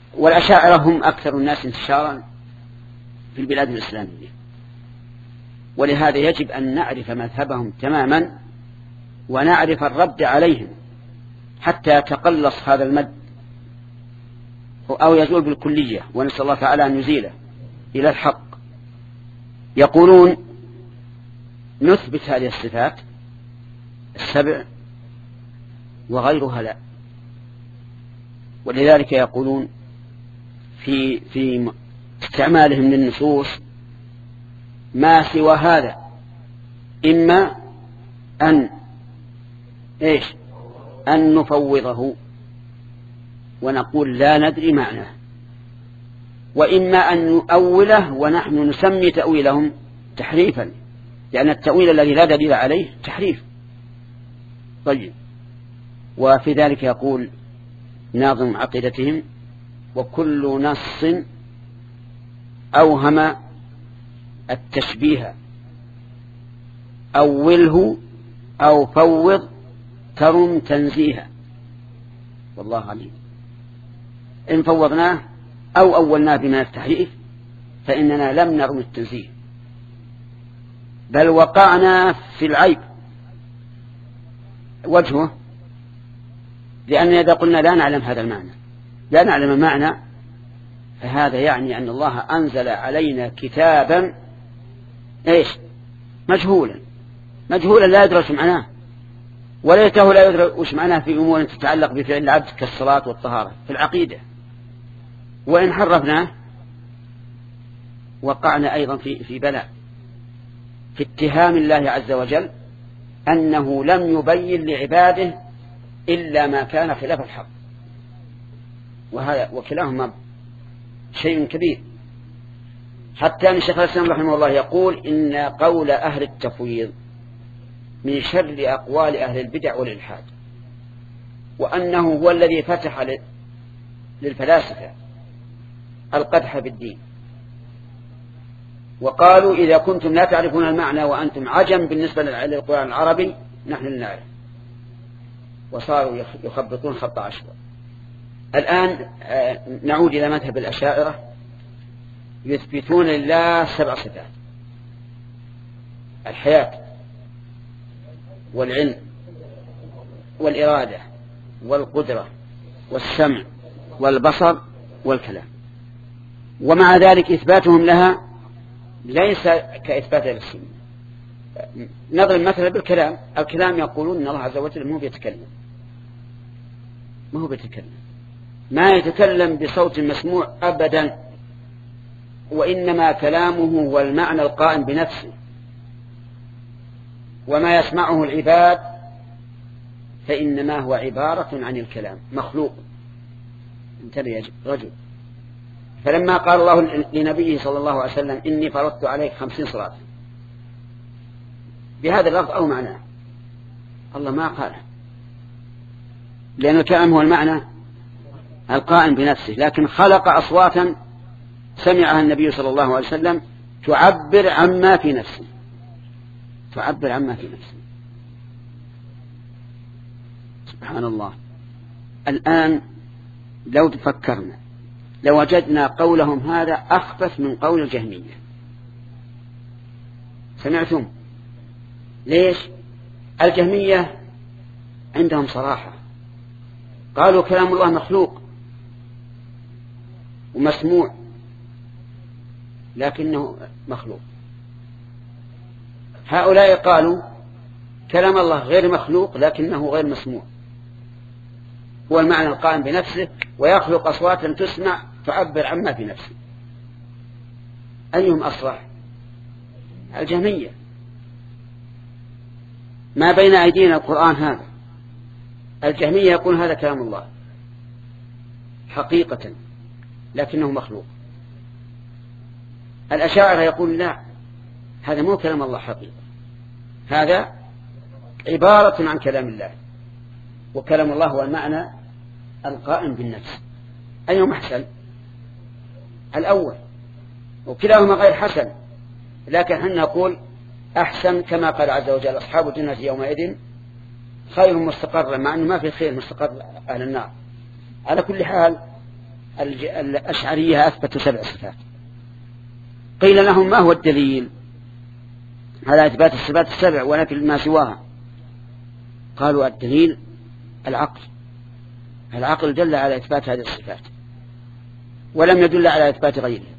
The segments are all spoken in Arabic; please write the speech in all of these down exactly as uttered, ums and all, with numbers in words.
والأشاعرة هم أكثر الناس انتشارا في البلاد الإسلامية، ولهذا يجب أن نعرف مذهبهم تماما ونعرف الرد عليهم حتى يتقلص هذا المد أو يزول بالكلية، ونسأل الله تعالى أن يزيله إلى الحق. يقولون نثبت هذه الصفات السبع وغيرها لا، ولذلك يقولون في في استعمالهم للنصوص ما سوى هذا إما أن إيش أن نفوضه ونقول لا ندري معناه، وإما أن نؤوله ونحن نسمي تأويلهم تحريفا، لأن التأويل الذي لا دليل عليه تحريف. طيب، وفي ذلك يقول ناظم عقيدتهم: وكل نص أوهم التشبيه أوله أو فوض ترم تنزيها. والله عليم، إن فوضناه أو أولناه بما التحريف فإننا لم نرم التنزيه، بل وقعنا في العيب. وجهه لأن إذا قلنا لا نعلم هذا المعنى لا نعلم المعنى فهذا يعني أن الله أنزل علينا كتابا إيش مجهولا مجهولا لا يدرس معناه، وليته لا يدرس معناه في أمور تتعلق بفعل العبد كالصلاة والطهارة في العقيدة. وإن حرفناه وقعنا أيضا في في بلاء في اتهام الله عز وجل أنه لم يبين لعباده إلا ما كان خلاف الحق، وهذا وكلاهما شيء كبير. حتى أن شيخ الإسلام رحمه الله يقول إن قول أهل التفويض من شر أقوال أهل البدع والإلحاد، وأنه هو الذي فتح للفلاسفة القدح بالدين، وقالوا إذا كنتم لا تعرفون المعنى وأنتم عجم بالنسبة للقرآن العربي نحن نعرف، وصاروا يخبطون خط عشوائي. الآن نعود إلى مذهب الأشاعرة، يثبتون لله سبع صفات: الحياة والعلم والإرادة والقدرة والسمع والبصر والكلام، ومع ذلك إثباتهم لها ليس كإثبات السنة. نضرب مثلا بالكلام، الكلام يقولون إن الله عز وجل مو بيتكلم ما هو بيتكلم ما يتكلم بصوت مسموع أبدا، وإنما كلامه هو المعنى القائم بنفسه، وما يسمعه العباد فإنما هو عبارة عن الكلام مخلوق. انتبه يا رجل. فلما قال الله لنبيه صلى الله عليه وسلم إني فرضت عليك خمسين صلاة بهذا اللفظ أو معناه، الله ما قال، لأن الكلام هو المعنى القائم بنفسه، لكن خلق أصواتا سمعها النبي صلى الله عليه وسلم تعبر عما في نفسه تعبر عما في نفسه سبحان الله. الآن لو تفكرنا لوجدنا قولهم هذا أخبث من قول الجهمية. سمعتم ليش؟ الجهمية عندهم صراحة، قالوا كلام الله مخلوق ومسموع لكنه مخلوق. هؤلاء قالوا كلام الله غير مخلوق لكنه غير مسموع، هو المعنى القائم بنفسه ويخلق أصواتا تسمع تعبر عما في نفسه. أيهم أصرح؟ الجهمية. ما بين أيدينا القرآن هذا، الجهمية يقول هذا كلام الله حقيقة لكنه مخلوق. الأشاعرة يقول لا، هذا مو كلام الله حقيقة، هذا عبارة عن كلام الله، وكلام الله هو المعنى القائم بالنفس. أيهم أحسن؟ الأول، وكلاهما غير حسن، لكن احنا نقول أحسن كما قال عز وجل أصحاب الجنة يومئذ خير مستقرا، مع أنه ما في خير مستقر أهل النار. على كل حال الأشعرية أثبتوا سبع صفات. قيل لهم ما هو الدليل على إثبات الصفات السبع ونفي ما سواها؟ قالوا الدليل العقل. العقل دل على إثبات هذه الصفات ولم يدل على إثبات غيرها.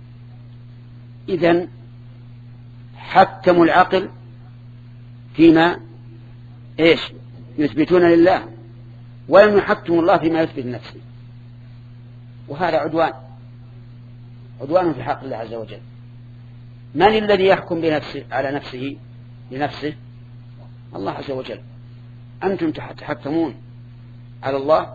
إذن حكموا العقل فيما إيش يثبتون لله، ولم يحكموا الله فيما يثبت لنفسه، وهذا عدوان عدوان في حق الله عز وجل. من الذي يحكم بنفسه على نفسه لنفسه؟ الله عز وجل. أنتم تحكمون على الله؟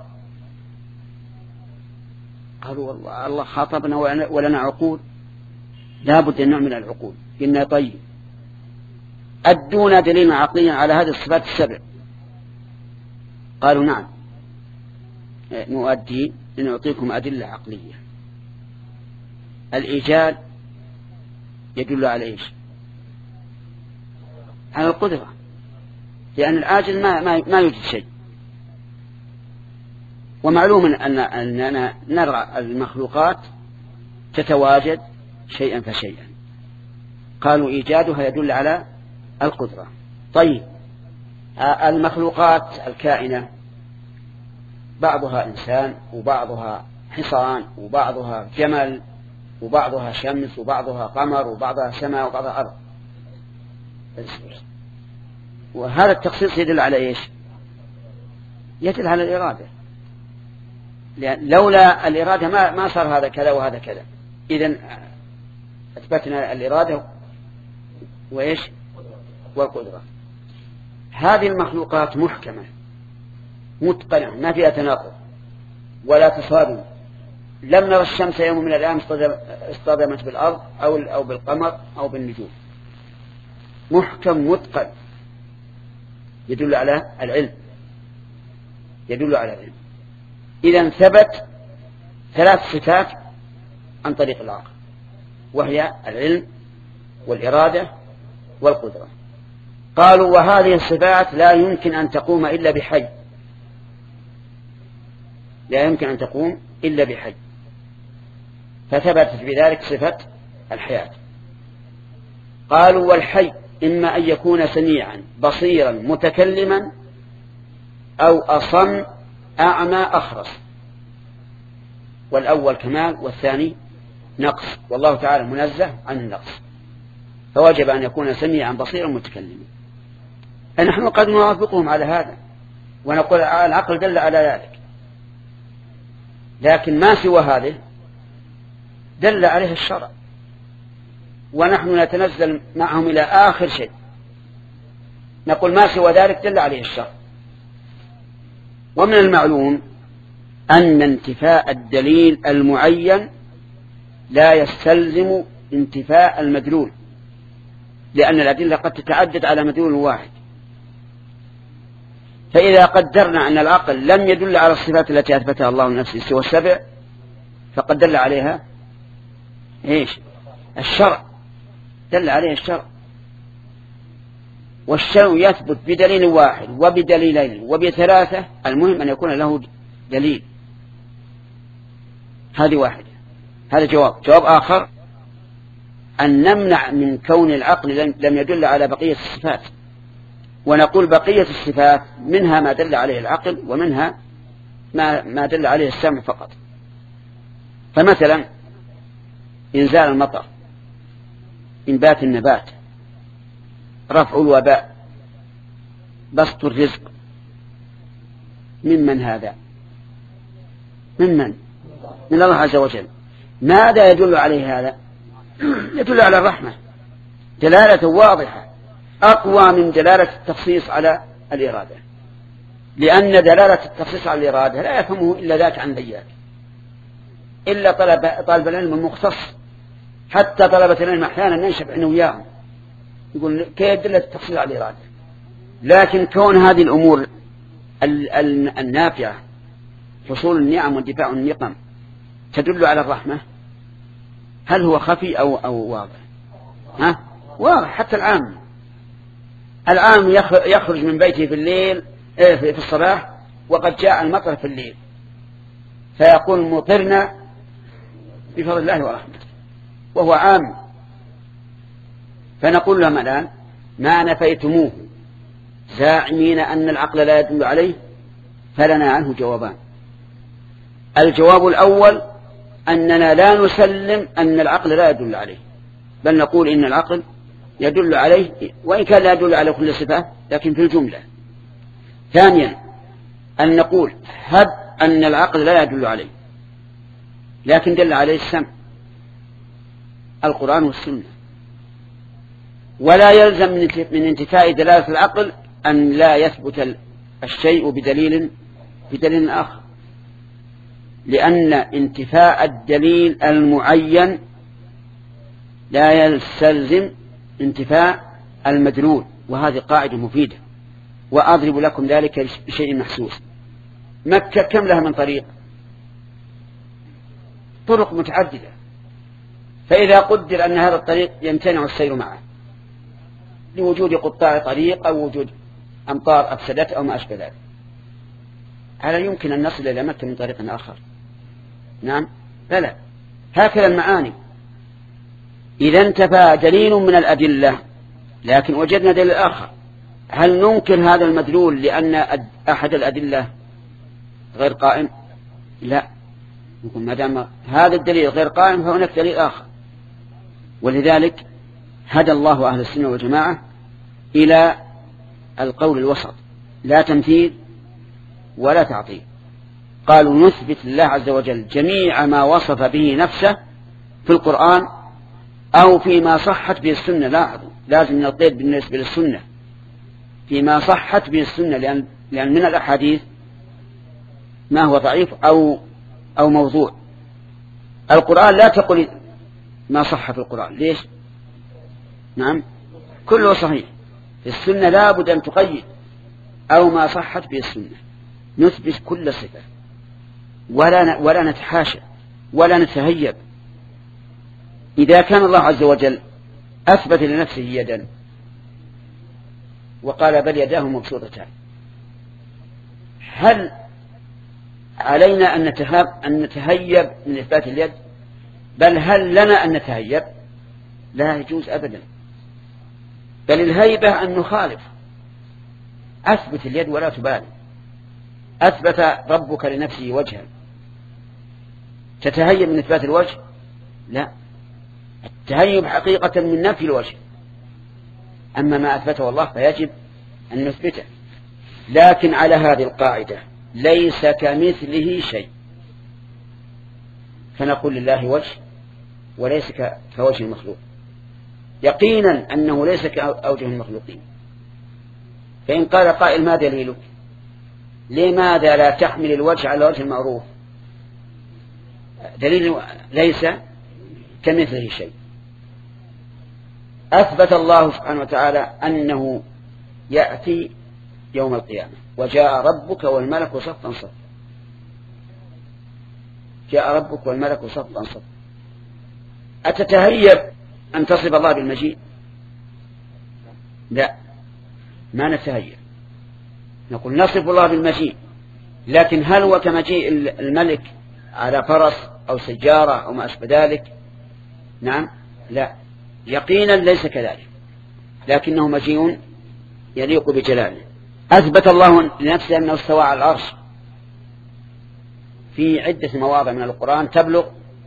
قالوا والله الله خاطبنا ولنا عقول، لا بد أن نعمل العقول. إنه طيب أدونا دليلا عقليا على هذه الصفات السبع. قالوا نعم نؤدي لنعطيكم أدلة عقلية. الإيجاد يدل على إيش؟ على القدرة، لأن العاجز ما, ما, ما يوجد شيء. ومعلوم أن أننا نرى المخلوقات تتواجد شيئا فشيئا. قالوا إيجادها يدل على القدرة. طيب المخلوقات الكائنة بعضها إنسان وبعضها حصان وبعضها جمل وبعضها شمس وبعضها قمر وبعضها سماء وبعضها أرض. وهذا التخصيص يدل على إيش؟ يدل على الإرادة، لأن لولا الإرادة ما ما صار هذا كذا وهذا كذا. إذن أثبتنا الإرادة وإيش؟ والقدرة. هذه المخلوقات محكمة متقنة ما فيها تناقض ولا تصادم. لم نرى الشمس يوم من الأيام اصطدمت بالأرض أو أو بالقمر أو بالنجوم. محكم متقن يدل على العلم، يدل على العلم. إذن ثبت ثلاث صفات عن طريق العقل، وهي العلم والإرادة والقدرة. قالوا وهذه الصفات لا يمكن أن تقوم إلا بحي، لا يمكن أن تقوم إلا بحي، فثبتت بذلك صفة الحياة. قالوا والحي إما أن يكون سميعا بصيرا متكلما أو أصم أعمى أخرس، والأول كمال والثاني نقص، والله تعالى منزه عن النقص، فوجب أن يكون سميعا بصيرا متكلما. فنحن قد نوافقهم على هذا ونقول العقل دل على ذلك، لكن ما سوى هذه دل عليه الشرع، ونحن نتنزل معهم إلى آخر شيء نقول ما سوى ذلك دل عليه الشرع. ومن المعلوم أن انتفاء الدليل المعين لا يستلزم انتفاء المدلول، لأن الأدلة قد تتعدد على مدلول واحد. فإذا قدرنا أن العقل لم يدل على الصفات التي أثبتها الله لنفسه سوى السبع، فقد دل عليها إيش؟ الشرع، دل عليه الشرع. والشرع يثبت بدليل واحد وبدليلين وبثلاثة، المهم أن يكون له دليل. هذه واحدة. هذا جواب. جواب آخر أن نمنع من كون العقل لم يدل على بقية الصفات، ونقول بقية الصفات منها ما دل عليه العقل ومنها ما, ما دل عليه السمع فقط. فمثلا إنزال المطر، إنبات النبات، رفع الوباء، بسط الرزق، ممن هذا؟ ممن؟ من الله عز وجل. ماذا يدل عليه هذا؟ يدل على الرحمة دلالة واضحة أقوى من دلالة التخصيص على الإرادة، لأن دلالة التخصيص على الإرادة لا يفهمه إلا ذاك عن ذاك، إلا طلب طالب العلم المختص. حتى طلبة العلم أحيانا ننشب عنه وياهم يقول كيف دلالة التخصيص على الإرادة. لكن كون هذه الأمور النافعة، حصول النعم واندفاع النقم، تدل على الرحمة، هل هو خفي أو, أو واضح؟ ها؟ واضح. حتى العام العام يخرج من بيته في الليل في الصباح وقد جاء المطر في الليل، فيقول مطرنا بفضل الله ورحمته، وهو عام. فنقول لهم الآن ما نفيتموه زاعمين أن العقل لا يدل عليه فلنا عنه جوابان. الجواب الأول أننا لا نسلم أن العقل لا يدل عليه، بل نقول إن العقل يدل عليه وإن كان لا يدل على كل صفة لكن في الجملة. ثانيا أن نقول هب أن العقل لا يدل عليه لكن دل عليه السمع القرآن والسنة، ولا يلزم من انتفاء دلالة العقل أن لا يثبت الشيء بدليل بدليل آخر، لأن انتفاء الدليل المعين لا يستلزم انتفاء المدلول، وهذه قاعدة مفيدة. وأضرب لكم ذلك بشيء محسوس. مكة كم لها من طريق؟ طرق متعددة، فإذا قدر أن هذا الطريق يمتنع السير معه لوجود قطاع طريق أو وجود أمطار أفسدت أو ما أشبه ذلك، هل يمكن أن نصل إلى مكة من طريق آخر؟ نعم لا لا. هكذا المعاني، إذا انتفى دليل من الأدلة لكن وجدنا دليل آخر، هل ننكر هذا المدلول لأن أحد الأدلة غير قائم؟ لا، نقول ما دام هذا الدليل غير قائم فهناك دليل آخر. ولذلك هدى الله أهل السنة والجماعة إلى القول الوسط، لا تمثيل ولا تعطيل. قالوا نثبت لله عز وجل جميع ما وصف به نفسه في القرآن أو فيما صحت به السنة. لاحظوا لازم نقيد بالنسبة للسنة فيما صحت به السنة، لأن, لأن من الأحاديث ما هو ضعيف أو, أو موضوع. القرآن لا تقل ما صح في القرآن، ليش؟ نعم كله صحيح. في السنة لا بد أن تقيد أو ما صحت به السنة، نثبت كل صفة ولا ولا نتحاشى ولا نتهيب. إذا كان الله عز وجل أثبت لنفسه يدا وقال بل يداه مبسوطتان، هل علينا أن نتهاب أن نتهيب من إثبات اليد؟ بل هل لنا أن نتهيب؟ لا يجوز أبدا، بل الهيبة أن نخالف. أثبت اليد ولا تبالي. أثبت ربك لنفسه وجها تتهيب من إثبات الوجه؟ لا، التهيب حقيقة من نفي الوجه، أما ما أثبته الله فيجب أن نثبته. لكن على هذه القاعدة ليس كمثله شيء، فنقول لله وجه وليس كوجه المخلوق، يقينا أنه ليس كأوجه المخلوقين. فإن قال قائل ما دليلك؟ لماذا لا تحمل الوجه على وجه المعروف؟ دليل ليس كمثله شيء. أثبت الله سبحانه وتعالى أنه يأتي يوم القيامة وجاء ربك والملك صفا صفا. جاء ربك والملك صفا صفا. أتتهيب أن تصف الله بالمجيء؟ لا، ما نتهيب، نقول نصف الله بالمجيء، لكن هل هو كمجيء الملك على فرس أو سجارة أو ما أشبه ذلك؟ نعم لا، يقينا ليس كذلك، لكنه مجيء يليق بجلاله. أثبت الله لنفسه أنه استوى على العرش في عدة مواضع من القرآن تبلغ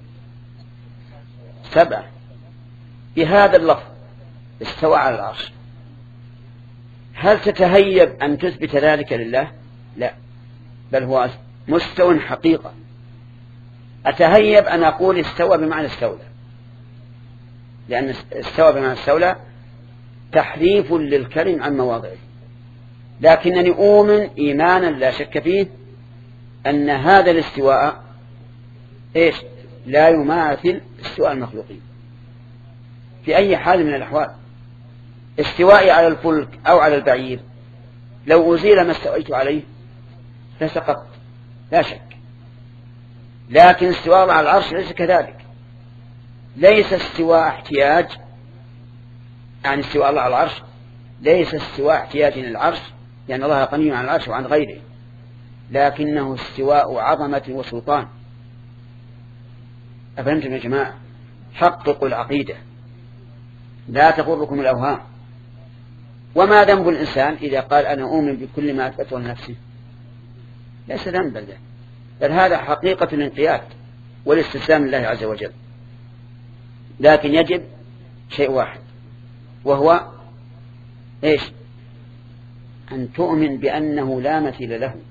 سبعة بهذا اللفظ استوى على العرش. هل تتهيب أن تثبت ذلك لله؟ لا، بل هو مستوى حقيقة. أتهيب أن أقول استوى بمعنى استولى، لأن استوى بمعنى استولى تحريف للكلم عن مواضعه، لكنني أؤمن إيمانا لا شك فيه أن هذا الاستواء إيش؟ لا يماثل استواء المخلوقين في أي حال من الأحوال. استوائي على الفلك أو على البعير لو أزيل ما استويت عليه فسقط لا شك، لكن استواء على العرش ليس كذلك. ليس استواء احتياج، يعني استواء الله على العرش ليس استواء احتياج إلى العرش، لأن الله غني عن العرش وعن غيره، لكنه استواء عظمة وسلطان. أفهمتم يا جماعة؟ حققوا العقيدة لا تغركم الأوهام. وما ذنب الإنسان إذا قال أنا أؤمن بكل ما أثبته لنفسه؟ ليس ذنبا له، بل هذا حقيقة الانقياد والاستسلام لله عز وجل. لكن يجب شيء واحد، وهو إيش؟ أن تؤمن بأنه لا مثيل له،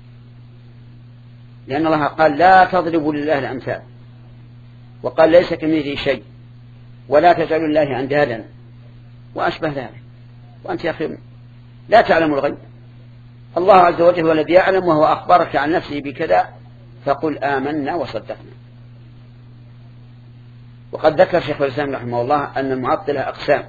لأن الله قال لا تضربوا لله الأمثال، وقال ليس كمثله شيء، ولا تجعلوا الله أندادا وأشبه ذلك. وأنت يا أخي لا تعلم الغيب، الله عز وجل هو الذي يعلم، وهو أخبرك عن نفسه بكذا، فقل آمنا وصدقنا. وقد ذكر شيخ الإسلام رحمه الله أن المعطلة أقسام: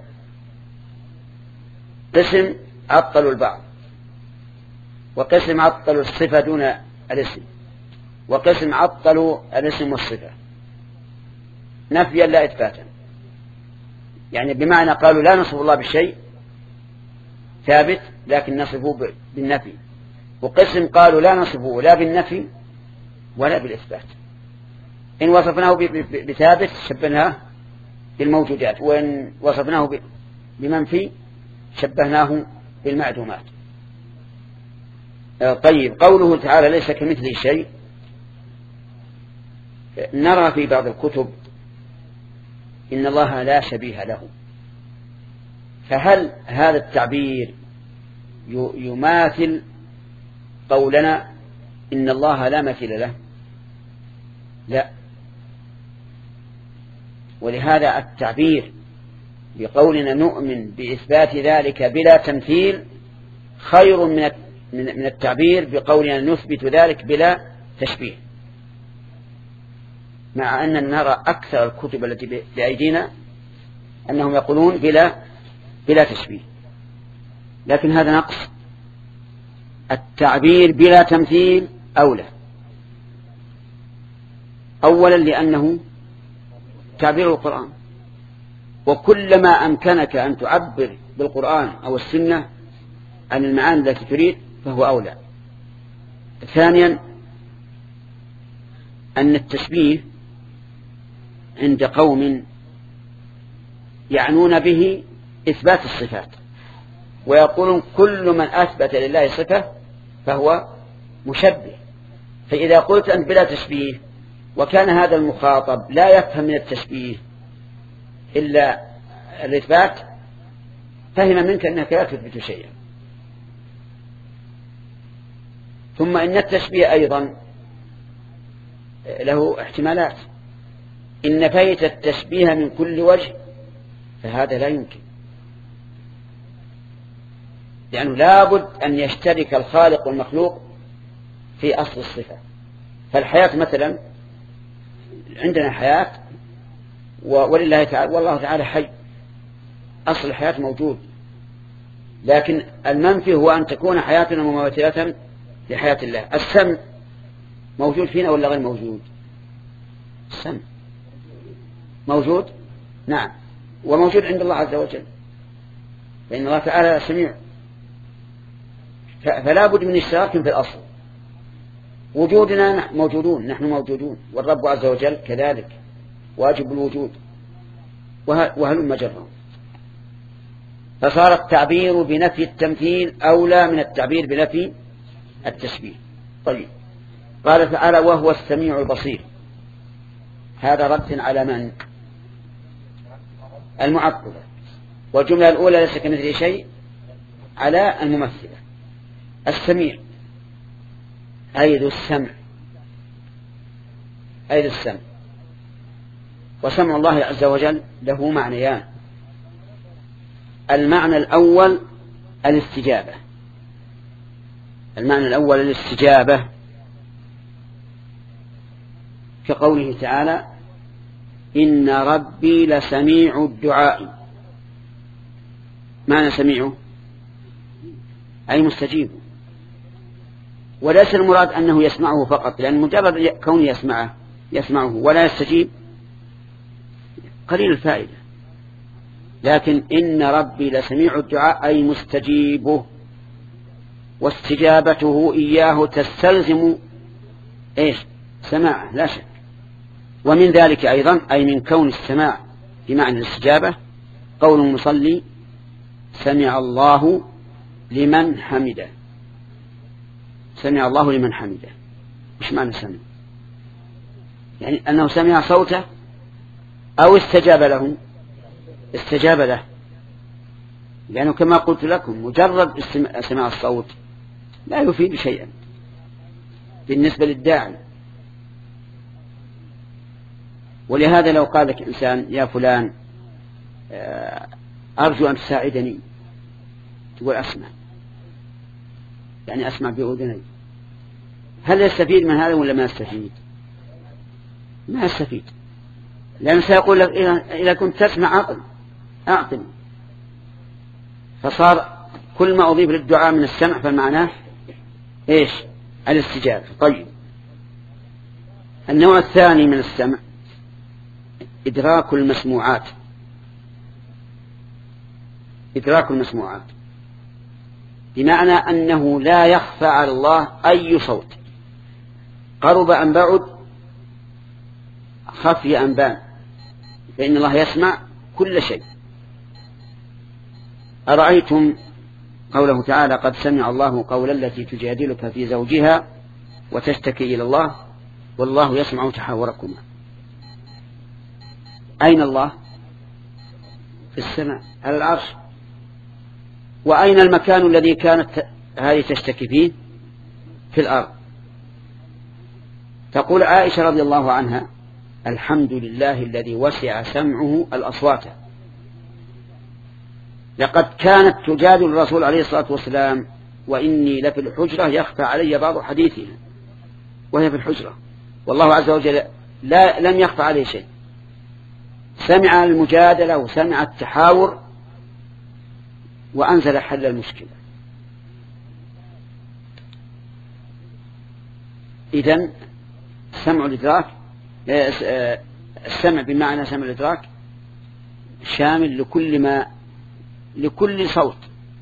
قسم عطلوا البعض، وقسم عطلوا الصفة دون الاسم، وقسم عطلوا الاسم والصفة نفيا لا إثباتا، يعني بمعنى قالوا لا نصف الله بالشيء ثابت لكن نصفه بالنفي، وقسم قالوا لا نصفه لا بالنفي ولا بالإثبات. إن وصفناه بثابت شبهناه بالموجودات، وإن وصفناه بمنفي شبهناه بالمعدومات. طيب، قوله تعالى ليس كمثله شيء، نرى في بعض الكتب إن الله لا شبيه له، فهل هذا التعبير يماثل قولنا إن الله لا مثيل له؟ لا. ولهذا التعبير بقولنا نؤمن بإثبات ذلك بلا تمثيل خير من من التعبير بقولنا نثبت ذلك بلا تشبيه، مع أننا نرى أكثر الكتب التي بأيدينا أنهم يقولون بلا بلا تشبيه، لكن هذا نقص. التعبير بلا تمثيل أولى، أولا لأنه تعبير القرآن، وكلما أمكنك أن تعبر بالقرآن أو السنة عن المعاني التي تريد فهو أولى. ثانيا أن التشبيه عند قوم يعنون به إثبات الصفات، ويقولون كل من أثبت لله صفة فهو مشبه. فإذا قلت أنت بلا تشبيه وكان هذا المخاطب لا يفهم من التشبيه إلا الإثبات، فهم منك أنك لا تثبت شيئا. ثم إن التشبيه أيضا له احتمالات، إن نفيت التشبيه من كل وجه فهذا لا يمكن، لأنه لابد أن يشترك الخالق والمخلوق في أصل الصفة. فالحياة مثلا، عندنا حياة ولله تعالى والله تعالى حي، أصل الحياة موجود، لكن المنفي هو أن تكون حياتنا مماثلة لحياة الله. السمع موجود فينا ولا غير موجود؟ السمع موجود، نعم، وموجود عند الله عز وجل، فإن الله تعالى سميع، فلا بد من اشتراك في الأصل. وجودنا موجودون، نحن موجودون، والرب عز وجل كذلك واجب الوجود، وهل مجرى. فصار التعبير بنفي التمثيل أولى من التعبير بنفي التشبيه. طيب، قال تعالى وهو السميع البصير، هذا رد على من؟ المعطلة. والجملة الأولى ليس كمثله شيء على الممثلة. السميع أي ذو السمع، أي ذو السمع. وسمع الله عز وجل له معنيان: المعنى الأول الاستجابة، المعنى الأول الاستجابة كقوله تعالى إن ربي لسميع الدعاء. معنى سميعه أي مستجيب، وليس المراد أنه يسمعه فقط، لأن مجرد كونه يسمعه يسمعه ولا يستجيب قليل الفائدة، لكن إن ربي لسميع الدعاء أي مستجيبه، واستجابته إياه تستلزم إيش؟ سماعه لا شك، ومن ذلك أيضا أي من كون السماع بمعنى الاستجابة قول المصلي سمع الله لمن حمده. سمع الله لمن حمده مش معنى سمع؟ يعني أنه سمع صوته أو استجاب له. استجاب له لأنه كما قلت لكم مجرد سماع الصوت لا يفيد شيئا بالنسبة للداعي. ولهذا لو قال لك إنسان يا فلان أرجو أن تساعدني تقول أسمع، يعني أسمع بأذني، هل يستفيد من هذا ولا ما يستفيد؟ ما يستفيد، لأنه سيقول لك إذا كنت تسمع أعطني أعطني. فصار كل ما أضيف للدعاء من السمع فالمعنى إيش؟ الاستجابة. طيب النوع الثاني من السمع إدراك المسموعات. إدراك المسموعات بمعنى أنه لا يخفى على الله أي صوت، قرب أم بعد، خفي أم بان، فإن الله يسمع كل شيء. أرأيتم قوله تعالى قد سمع الله قول التي تجادلك في زوجها وتشتكي إلى الله والله يسمع تحاوركما. أين الله؟ في السماء على العرش. وأين المكان الذي كانت هذه تشتكي فيه؟ في الأرض. تقول عائشة رضي الله عنها الحمد لله الذي وسع سمعه الأصوات. لقد كانت تجادل الرسول عليه الصلاة والسلام وإني لفي الحجرة يخفى علي بعض حديثها وهي في الحجرة، والله عز وجل لا لم يخفى عليه شيء. سمع المجادلة وسمع التحاور وأنزل حل المشكلة. إذن سمع الإدراك، السمع بمعنى سمع الإدراك شامل لكل ما لكل صوت.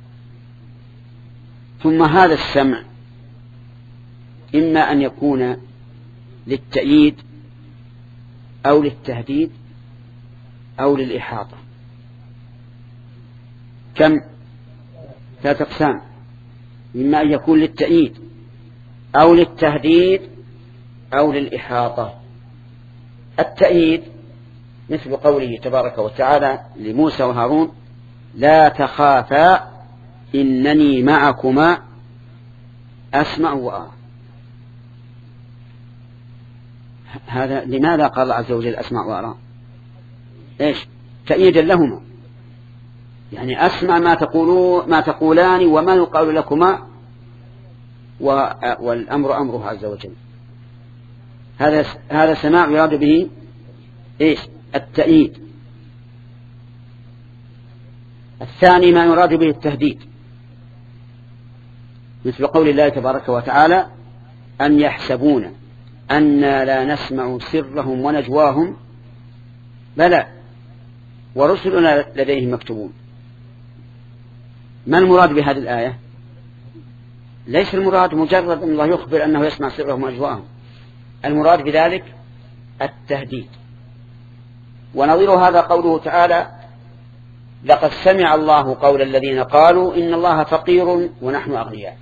ثم هذا السمع إما أن يكون للتأييد أو للتهديد أو للإحاطة. كم؟ ثلاثة أقسام، إما أن يكون للتأييد أو للتهديد أو للإحاطة. التأييد مثل قوله تبارك وتعالى لموسى وهارون لا تخافا إنني معكما أسمع وأرى. هذا لماذا قال الله عز وجل أسمع وأرى؟ إيش؟ تأييدا لهما، يعني أسمع ما تقولون ما تقولان وما يقال لكما والأمر أمره عز وجل. هذا هذا سماع يراد به إيش؟ التأييد. الثاني ما يراد به التهديد، مثل قول الله تبارك وتعالى أن يحسبون أنا لا نسمع سرهم ونجواهم بلى ورسلنا لديهم مكتوبون. ما المراد بهذه الآية؟ ليس المراد مجرد أن الله يخبر أنه يسمع سرهم ونجواهم، المراد بذلك التهديد. ونظير هذا قوله تعالى لقد سمع الله قول الذين قالوا إن الله فقير ونحن أغنياء.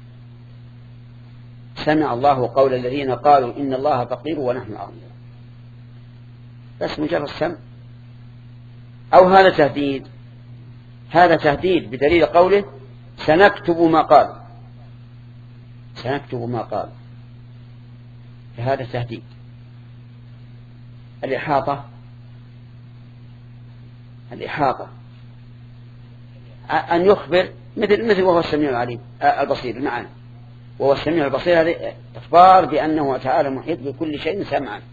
سمع الله قول الذين قالوا إن الله فقير ونحن أغنياء، بس مجرد سمع. أو هذا تهديد، هذا تهديد بدليل قوله سنكتب ما قال، سنكتب ما قال، فهذا تهديد. الإحاطة، الإحاطة أن يخبر مثل مثل وهو السميع العليم البصير المعنى، وهو السميع البصير هذا إخبار بأنه تعالى محيط بكل شيء سمعا.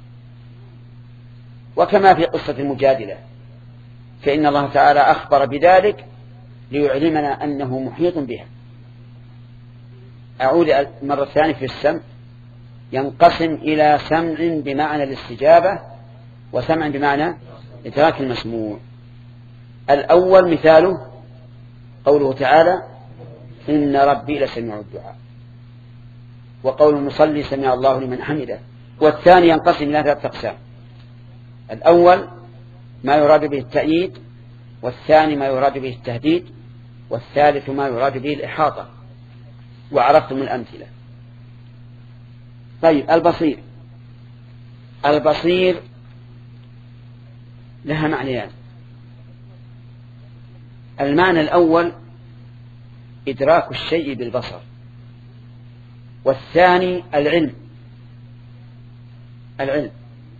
وكما في قصة المجادلة فإن الله تعالى أخبر بذلك ليعلمنا أنه محيط بها. أعود مرة ثانية في السمع ينقسم إلى سمع بمعنى الاستجابة وسمع بمعنى إدراك المسموع. الأول مثاله قوله تعالى إن ربي لسميع الدعاء، وقول المصلي سمع الله لمن حمده. والثاني ينقسم إلى ثلاثة أقسام: الأول ما يراد به التأييد، والثاني ما يراد به التهديد، والثالث ما يراد به الإحاطة، وعرفتم الأمثلة. طيب البصير، البصير لها معنيان. المعنى الأول إدراك الشيء بالبصر، والثاني العلم العلم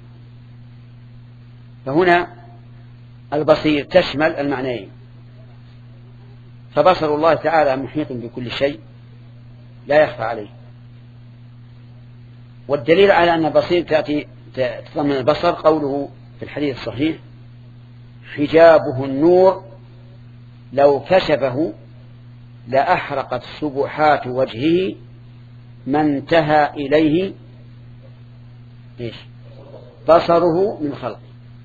فهنا البصير تشمل المعنيين، فبصر الله تعالى محيط بكل شيء لا يخفى عليه. والدليل على أن البصير تأتي تضمن البصر قوله في الحديث الصحيح: حجابه النور لو كشفه لأحرقت سبحات وجهه ما انتهى إليه إيش؟ بصره من خلقه.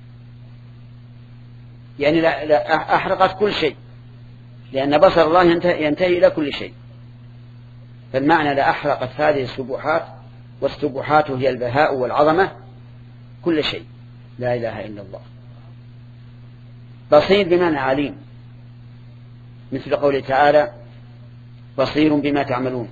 يعني لا لا أحرقت كل شيء، لأن بصر الله ينتهي, ينتهي إلى كل شيء. فالمعنى لأحرقت هذه السبحات، والسبحات هي البهاء والعظمة، كل شيء. لا إله إلا الله. بصير بمعنى عليم، مثل قوله تعالى: بصير بما تعملون.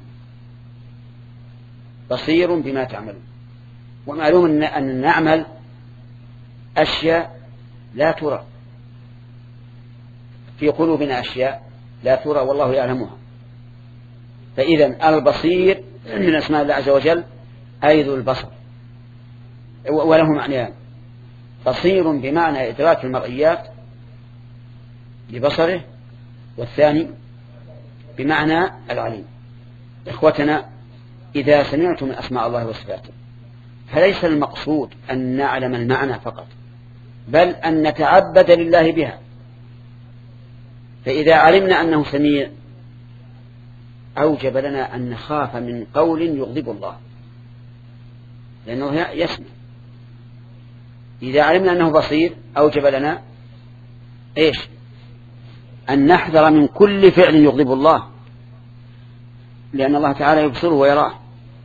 بصير بما تعملون. ومعلوم أن نعمل أشياء لا ترى، في قلوبنا أشياء لا ترى والله يعلمها. فإذا البصير من أسماء الله عز وجل أي ذو البصر، وله معنيان: بصير بمعنى إدراك المرئيات ببصره، والثاني بمعنى العليم. إخوتنا، إذا سمعتم من أسماء الله وصفاته فليس المقصود أن نعلم المعنى فقط، بل أن نتعبد لله بها. فإذا علمنا أنه سميع أوجب لنا أن نخاف من قول يغضب الله، لأنه يسمع. إذا علمنا أنه بصير أوجب لنا إيش؟ أن نحذر من كل فعل يغضب الله، لأن الله تعالى يبصره ويراه.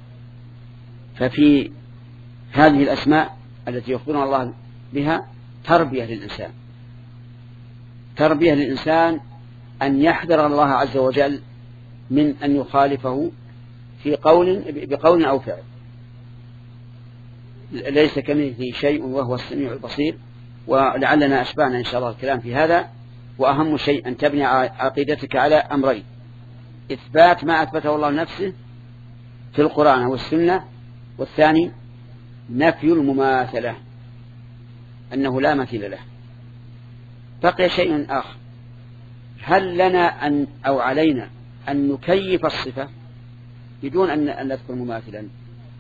ففي هذه الأسماء التي يخبرنا الله بها تربية للإنسان، تربية للإنسان أن يحذر الله عز وجل من أن يخالفه في قول بقول أو فعل. ليس كمثله شيء وهو السميع البصير. ولعلنا أشبعنا إن شاء الله الكلام في هذا. وأهم شيء أن تبني عقيدتك على أمرين: إثبات ما أثبته الله نفسه في القرآن والسنة، والثاني نفي المماثلة، أنه لا مثيل له. بقي شيء آخر: هل لنا أن أو علينا أن نكيف الصفة بدون أن نذكر مماثلا؟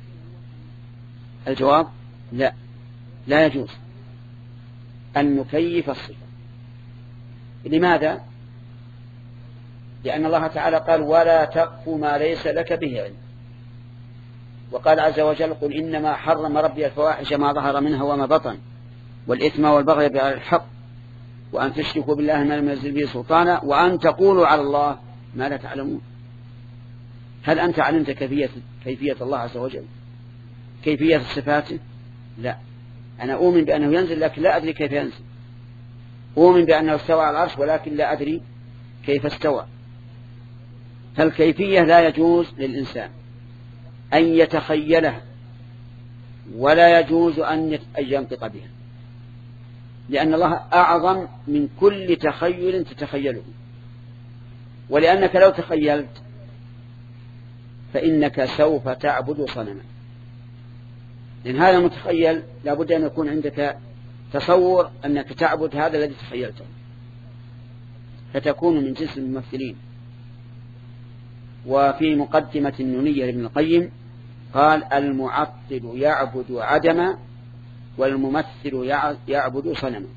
الجواب: لا، لا يجوز أن نكيف الصفة. لماذا؟ لأن الله تعالى قال: ولا تقف ما ليس لك به علم. وقال عز وجل: قل إنما حرم ربي الفواحش ما ظهر منها وما بطن، والإثم والبغي بغير الحق، وأن تشركوا بالله ما لم ينزل به سلطانا، وأن تقولوا على الله ما لا تعلمون. هل أنت علمت كيفية, كيفية الله عز وجل، كيفية صفاته؟ لا. أنا أؤمن بأنه ينزل لكن لا أدري كيف ينزل. أؤمن بأنه استوى على العرش ولكن لا أدري كيف استوى. فالكيفية لا يجوز للإنسان أن يتخيلها، ولا يجوز أن ينطق بها، لأن الله أعظم من كل تخيل تتخيله. ولأنك لو تخيلت فإنك سوف تعبد صنما، لأن هذا المتخيل لابد أن يكون عندك تصور أنك تعبد هذا الذي تخيلته، فتكون من جنس الممثلين. وفي مقدمة النونية لابن القيم قال: المعطل يعبد عدما، والممثل يعبد صنما.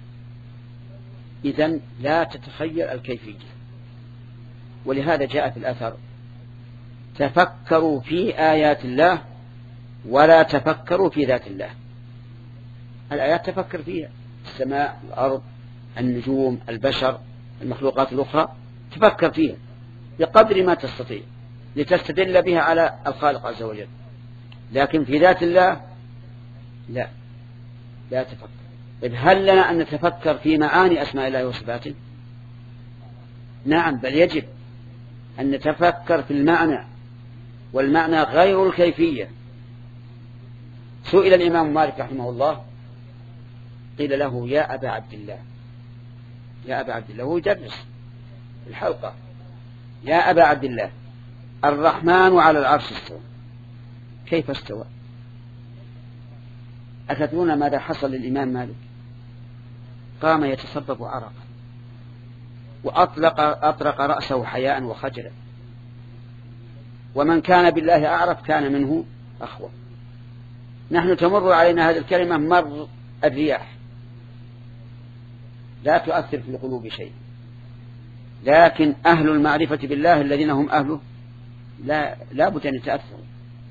إذن لا تتخيل الكيفية. ولهذا جاء في الأثر: تفكروا في آيات الله ولا تفكروا في ذات الله. الآيات تفكر فيها، السماء، الأرض، النجوم، البشر، المخلوقات الأخرى، تفكر فيها بقدر ما تستطيع لتستدل بها على الخالق عز وجل. لكن في ذات الله لا. لا تفكر. إذ هل لنا أن نتفكر في معاني أسماء الله وصفاته؟ نعم، بل يجب أن نتفكر في المعنى، والمعنى غير الكيفية. سئل الإمام مالك رحمه الله، قيل له يا أبا عبد الله، يا أبا عبد الله، هو يدرس الحلقة، يا أبا عبد الله، الرحمن على العرش استوى، كيف استوى؟ أتدرون ماذا حصل للإمام مالك؟ قام يتصبب عرقا وأطلق أطرق رأسه حياء وخجلا، ومن كان بالله أعرف كان منه أخوة. نحن تمر علينا هذه الكلمة مر الرياح، لا تؤثر في القلوب شيء، لكن أهل المعرفة بالله الذين هم أهله لا, لا بد أن يتأثروا.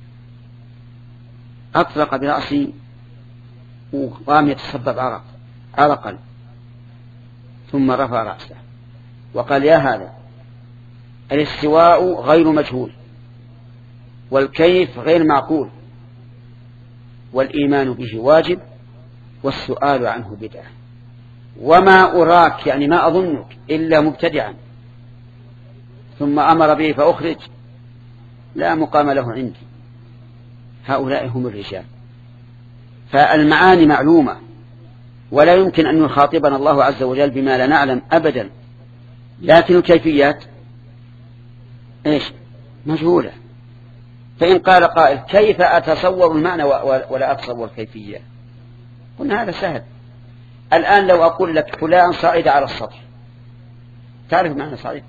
أطلق برأسه وقام يتصبب عرق عرقا، ثم رفع رأسه وقال يا هذا، الاستواء غير مجهول، والكيف غير معقول، والإيمان به واجب، والسؤال عنه بدعة، وما أراك يعني ما أظنك إلا مبتدعا. ثم أمر به فأخرج، لا مقام له عندي. هؤلاء هم الرجال. فالمعاني معلومة، ولا يمكن أن يخاطبنا الله عز وجل بما لا نعلم أبدا، لكن الكيفيات إيش؟ مجهولة. فإن قال قائل كيف أتصور المعنى ولا أتصور الكيفية؟ قلنا هذا سهل. الآن لو أقول لك فلان صعد على السطح، تعرف معنى صعد؟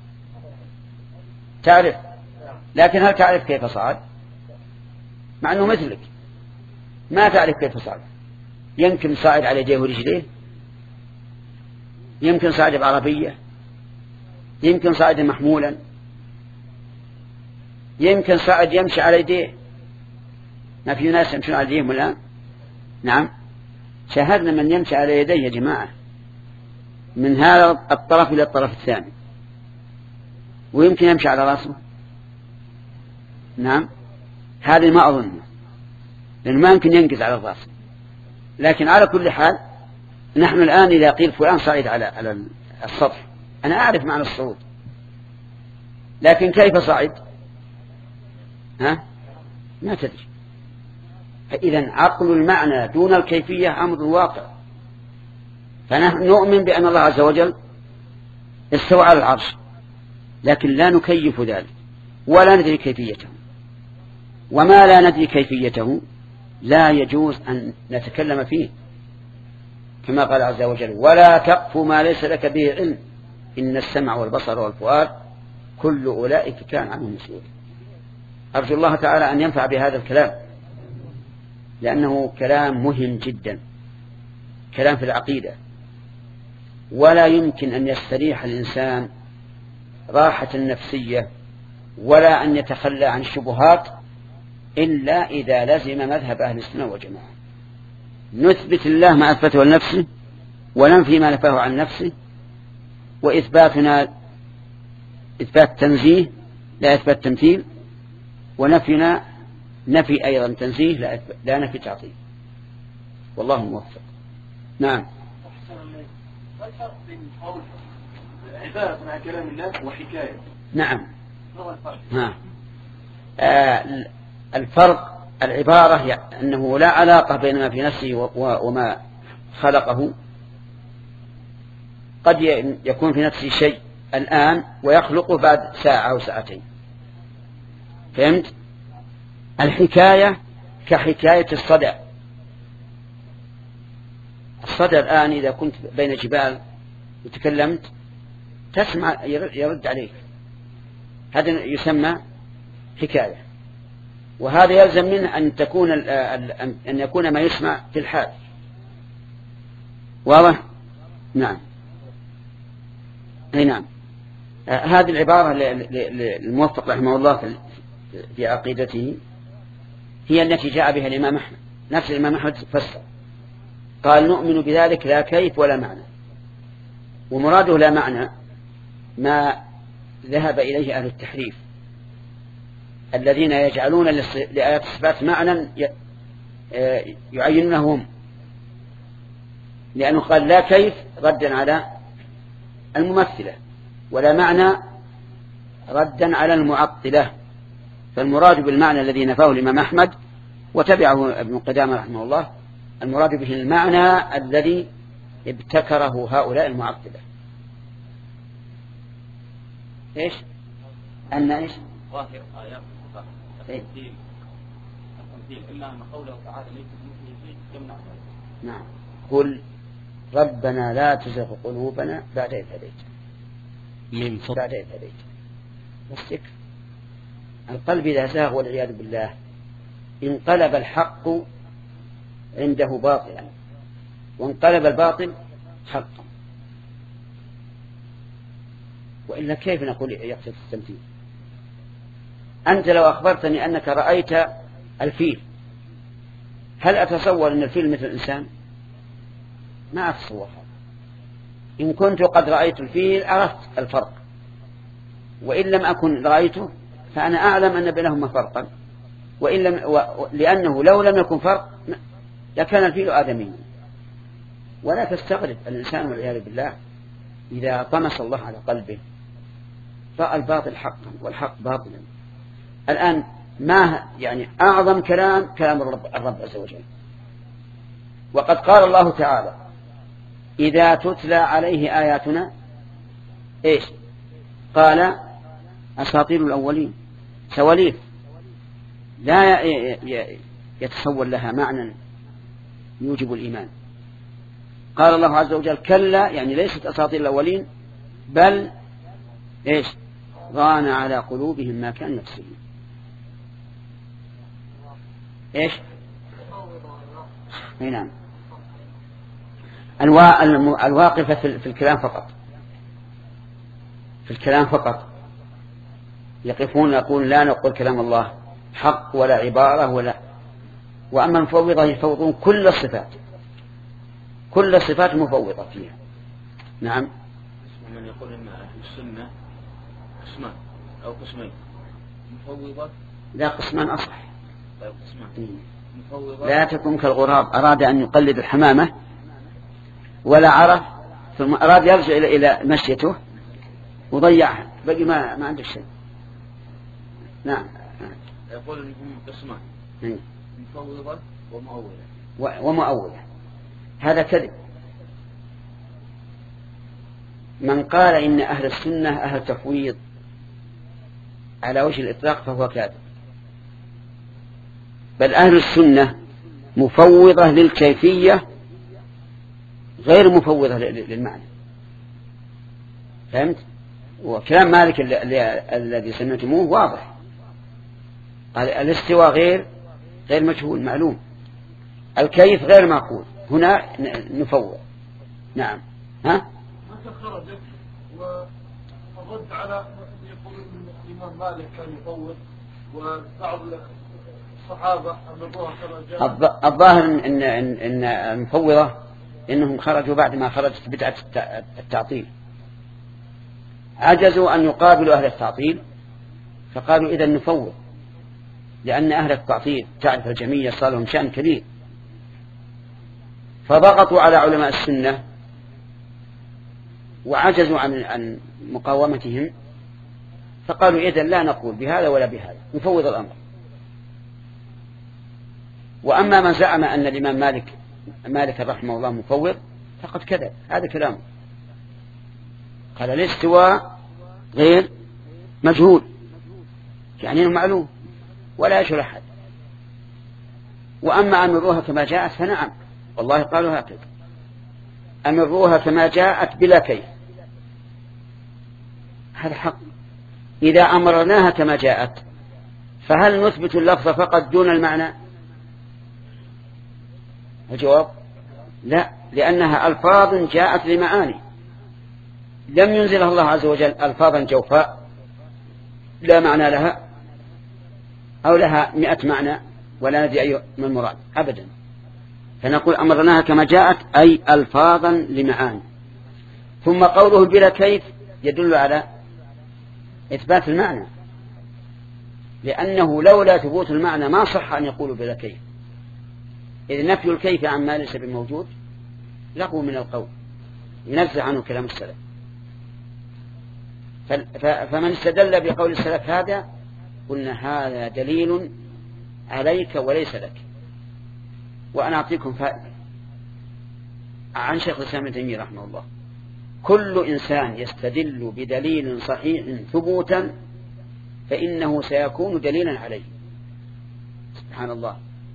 تعرف، لكن هل تعرف كيف صعد؟ مع أنه مثلك ما تعرف كيف صعد. يمكن صعد على يديه ورجليه، يمكن صعد بعربية، يمكن صعد محمولا، يمكن صعد يمشي على يديه. ما في ناس يمشون على يديهم الآن؟ نعم، شاهدنا من يمشي على يديه يا جماعة، من هذا الطرف إلى الطرف الثاني. ويمكن يمشي على رأسه. نعم، هذا ما أظنه، لأنه ما يمكن ينقز على الرأس. لكن على كل حال نحن الآن إذا قيل فلان صعد على على السطح، أنا أعرف معنى الصعود، لكن كيف صعد؟ ها؟ ما تدري. فإذا عقل المعنى دون الكيفية أمر واقع. فنحن نؤمن بأن الله عز وجل استوى على العرش، لكن لا نكيف ذلك ولا ندري كيفيته. وما لا ندري كيفيته لا يجوز أن نتكلم فيه، كما قال عز وجل ولا تقف ما ليس لك به علم إن السمع والبصر والفؤاد كل أولئك كان عنه مسؤول. أرجو الله تعالى أن ينفع بهذا الكلام، لأنه كلام مهم جدا، كلام في العقيدة، ولا يمكن أن يستريح الإنسان راحة نفسية ولا أن يتخلى عن الشبهات إلا إذا لزم مذهب أهل السنة والجماعة. نثبت الله ما أثبته لنفسه، وننفي ما نفاه عن نفسه، وإثباتنا إثبات تنزيه لا إثبات تمثيل، ونفينا نفي أيضا تنزيه لا, لا نفي تعطيل. والله موفق. نعم. ما الفرق بين قول عبارة مع كلام الله وحكاية؟ نعم. ما هو الفرق؟ ها. آه الفرق العبارة يعني أنه لا علاقة بين ما في نفسه وما خلقه. قد يكون في نفسه شيء الآن ويخلقه بعد ساعة أو ساعتين. فهمت؟ الحكاية كحكاية الصدى. الصدى الآن إذا كنت بين جبال وتكلمت تسمع يرد عليك، هذا يسمى حكاية. وهذا يلزم منه أن تكون أن يكون ما يسمع في الحال. واضح؟ نعم. أي نعم. هذه العبارة للموفق رحمه الله في عقيدته هي التي جاء بها الإمام أحمد. نفس الإمام أحمد فسر قال نؤمن بذلك لا كيف ولا معنى. ومراده لا معنى ما ذهب إليه أهل التحريف الذين يجعلون لآيات الصفات معنى يعينونه هم، لأنه قال لا كيف ردا على الممثلة، ولا معنى ردا على المعطلة. فالمراد بالمعنى الذي نفاه الإمام أحمد وتبعه ابن قدامة رحمه الله، المراد به المعنى الذي ابتكره هؤلاء المعطلة. إيش؟ أن إيش؟ ظاهر آيات التمثيل التمثيل إلا أن قوله تعالى ليس كمثله شيء يمنع ذلك. نعم. قل ربنا لا تزغ قلوبنا بعد إذ هديتنا. من فضل بعد إذ هديتنا. والسكر القلب إذا زاغ والعياذ بالله انقلب الحق عنده باطلا وانقلب الباطل حقا، وإلا كيف نقول يقصد التمثيل؟ أنت لو أخبرتني أنك رأيت الفيل، هل أتصور أن الفيل مثل الإنسان؟ ما أتصور. إن كنت قد رأيت الفيل عرفت الفرق، وإن لم أكن رأيته فأنا أعلم أن بينهما فرقا، وإن لم و... لأنه لو لم يكن فرق لكان الفيل آدميا. ولا تستغرب الإنسان والعياذ بالله إذا طمس الله على قلبه رأى الباطل حقا والحق باطلا. الآن ما يعني أعظم كلام كلام الرب, الرب عز وجل، وقد قال الله تعالى إذا تتلى عليه آياتنا إيش؟ قال أساطير الأولين، سواليف لا يتصور لها معنى يوجب الإيمان. قال الله عز وجل كلا، يعني ليست أساطير الأولين بل إيش؟ ران على قلوبهم ما كانوا يكسبون. إيش؟ نعم. الواقفة في الكلام فقط، في الكلام فقط يقفون يقول لا نقول كلام الله حق ولا عبارة ولا. وأما المفوضة يفوضون كل الصفات، كل الصفات مفوضة فيها. نعم. من يقول إن السنة قسمان أو قسمين، مفوضة لا قسمان أصح. لا قسمان. مفوضة لا تكون كالغراب أراد أن يقلد الحمامة ولا عرف ثم أراد يرجع إلى إلى مشيته وضيعها، بقي ما ما عنده شيء. نعم. يقول إنهم قسمان، مفوضة ومؤولة. ومؤولة هذا كذب. من قال إن أهل السنة أهل تفويض على وجه الإطلاق فهو كاذب، بل أهل السنة مفوضة للكيفية غير مفوضة للمعنى. فهمت؟ وكلام مالك الذي سمعتموه واضح، قال الاستواء غير غير مجهول معلوم، الكيف غير معقول، هنا نفوض. نعم. ها؟ متى خرجت والرد على يقول الإمام مالك كان يفوض وبعض الصحابة أمروها كما جاء. الظاهر إن إن إن المفوضة إنهم خرجوا بعد ما خرجت بدعة التعطيل، عجزوا أن يقابلوا أهل التعطيل فقالوا إذا نفوض، لأن أهل التعطيل تعرف الجميع صار لهم شأن كبير، فضغطوا على علماء السنة وعجزوا عن عن مقاومتهم، فقالوا إذا لا نقول بهذا ولا بهذا، نفوض الأمر. وأما من زعم أن الإمام مالك مالك رحمه الله مفوض فقد كذب، هذا كلامه. قال الاستواء غير مجهول، يعني معلوم ولا يشغل أحد. وأما أمروها كما جاءت فنعم، والله قالوا هكذا، أمروها كما جاءت بلا كيف، هذا حق. إذا أمرناها كما جاءت فهل نثبت اللفظ فقط دون المعنى؟ الجواب لا، لأنها ألفاظ جاءت لمعاني، لم ينزلها الله عز وجل ألفاظا جوفاء لا معنى لها أو لها مئة معنى ولا ندري أي من المراد أبدا. فنقول أمرناها كما جاءت أي ألفاظا لمعاني. ثم قوله بلا كيف يدل على إثبات المعنى، لأنه لولا ثبوت المعنى ما صح أن يقول بلا كيف، إذ نفي الكيف عما ليس بموجود لغو من القول ينزع عنه كلام السلف. فمن استدل بقول السلف هذا قلنا هذا دليل عليك وليس لك. وأنا أعطيكم فائدة عن شيخ الإسلام ابن تيمية رحمه الله: كل إنسان يستدل بدليل صحيح ثبوتا فإنه سيكون دليلا عليه. سبحان الله،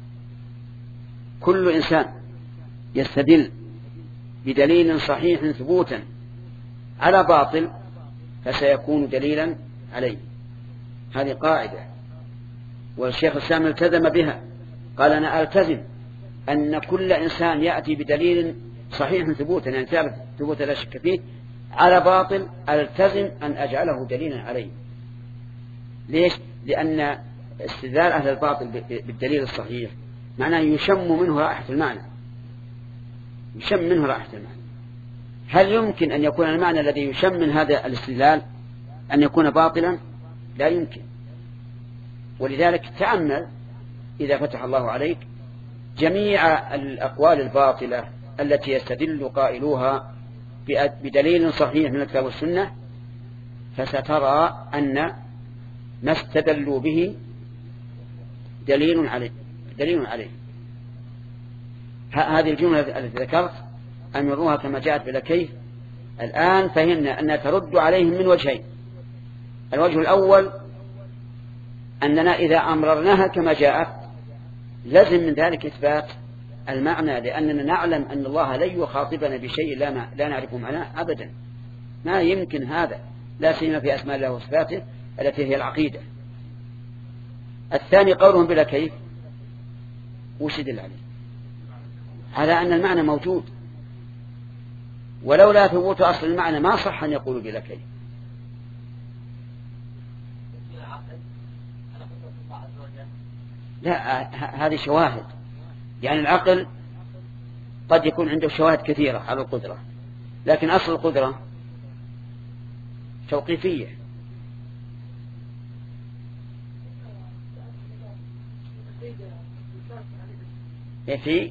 كل إنسان يستدل بدليل صحيح ثبوتا على باطل فسيكون دليلا عليه. هذه قاعدة، والشيخ الإسلام التزم بها، قال: أنا ألتزم أن كل إنسان يأتي بدليل صحيح ثبوتا، يعني ثابت ثبوتا لا شك فيه، على باطل ألتزم أن أجعله دليلا عليه. ليش؟ لأن استدلال أهل الباطل بالدليل الصحيح معناه يشم منه رائحة المعنى، يشم منه رائحة المعنى. هل يمكن أن يكون المعنى الذي يشم من هذا الاستدلال أن يكون باطلا؟ لا يمكن. ولذلك تأمل إذا فتح الله عليك جميع الأقوال الباطلة التي يستدل قائلوها بدليل صحيح من الكتاب والسنة، فسترى أن ما استدلوا به دليل عليه دليل عليه. هذه الجملة التي ذكرت أمروها كما جاءت بلا كيف. الآن فهمنا أنها ترد عليهم من وجهين: الوجه الأول أننا إذا أمررناها كما جاءت لازم من ذلك إثبات المعنى، لأننا نعلم أن الله لن يخاطبنا بشيء لا, ما لا نعرف معناه أبدا، ما يمكن هذا، لا سيما في أسماء الله وصفاته التي هي العقيدة. الثاني قولهم بلا كيف، وش يدل عليه؟ على أن المعنى موجود، ولولا ثبوت أصل المعنى ما صح أن يقولوا بلا كيف. لا، هذه شواهد، يعني العقل قد يكون عنده شواهد كثيرة على القدرة، لكن أصل القدرة توقيفية. في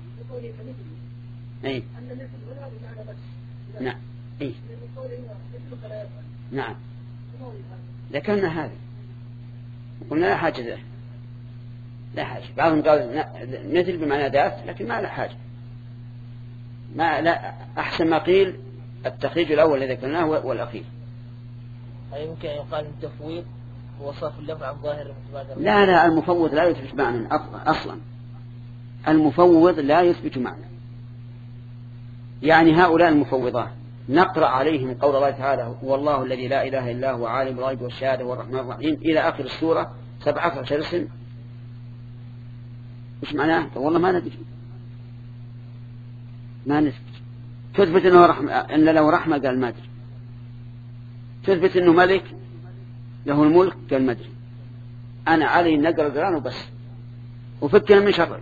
أي نعم أي نعم ذكرنا هذا وقلنا لا حاجة له، لا حاجة. بعضهم قال مثل بمعنى ذات، لكن ما لا حاجة، ما لا أحسن ما قيل التخريج الأول الذي ذكرناه والأخير. هل يمكن أن يقال التفويض هو صرف اللفظ عن ظاهر؟ لا لا، المفوض لا يثبت معنى أصلا، المفوض لا يثبت معنى. يعني هؤلاء المفوضات نقرأ عليهم قول الله تعالى: هو الله الذي لا إله إلا هو عالم الغيب والشهادة والرحمن الرحيم إلى آخر السورة سبعة عشر اسم. وش معناه؟ والله ما ندري، ما نثبت. تثبت إنه رحمة، إن له رحمة قال ما أدري. تثبت إنه ملك له الملك قال ما أدري. أنا علي نقرأ القرآن وبس، وفكنا من شر.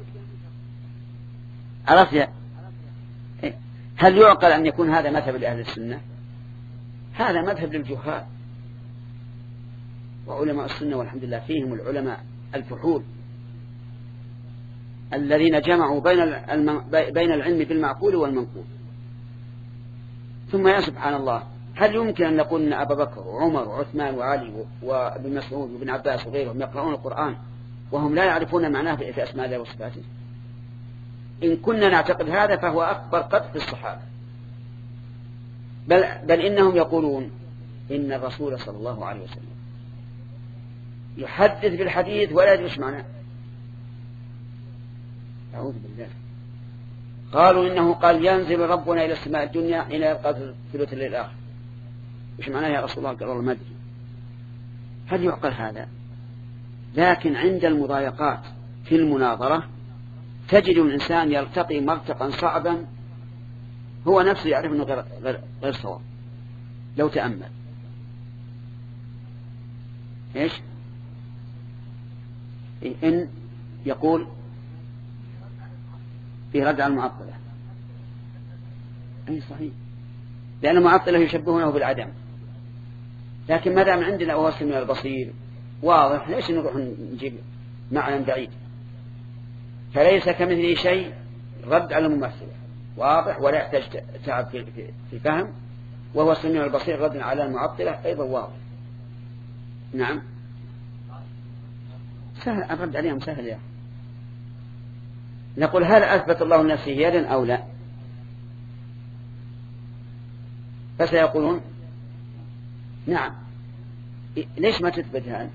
عرفت يا؟ هل يعقل أن يكون هذا مذهب لأهل السنة؟ هذا مذهب للجهال. وعلماء السنة والحمد لله فيهم العلماء الفحول الذين جمعوا بين بين العلم بالمعقول والمنقول. ثم يا سبحان الله، هل يمكن أن نقول أن أبا بكر وعمر وعثمان وعلي وابن مسعود وابن عباس وغيرهم يقرؤون القرآن وهم لا يعرفون معناه في أسماء الله وصفاته؟ إن كنا نعتقد هذا فهو أكبر قدح في الصحابة. بل, بل إنهم يقولون إن الرسول صلى الله عليه وسلم يحدث بالحديث ولا يدري ايش معناه. أعوذ بالله. قالوا إنه قال ينزل ربنا إلى السماء الدنيا حين يبقى ثلث الليل الآخر. ايش معناه يا رسول الله؟ قال والله ما أدري. هل يعقل هذا؟ لكن عند المضايقات في المناظرة تجد الإنسان يرتقي مرتقا صعبا هو نفسه يعرف أنه غير, غير, غير صواب. لو تأمل إيش إن يقول في رد على المعطلة، أي صحيح، لأن المعطلة يشبهونه بالعدم. لكن ما دام عندنا وهو السميع البصير واضح، ليش نروح نجيب معنى بعيد؟ فليس كمثله شيء رد على الممثلة. واضح ولا يحتاج تعب في في فهم، وهو السميع البصير رد على المعطلة أيضا واضح. نعم سهل، الرد عليهم سهل يا. نقول هل أثبت الله لنفسه يدا أو لا؟ فسيقولون نعم. ليش ما تثبت هذا؟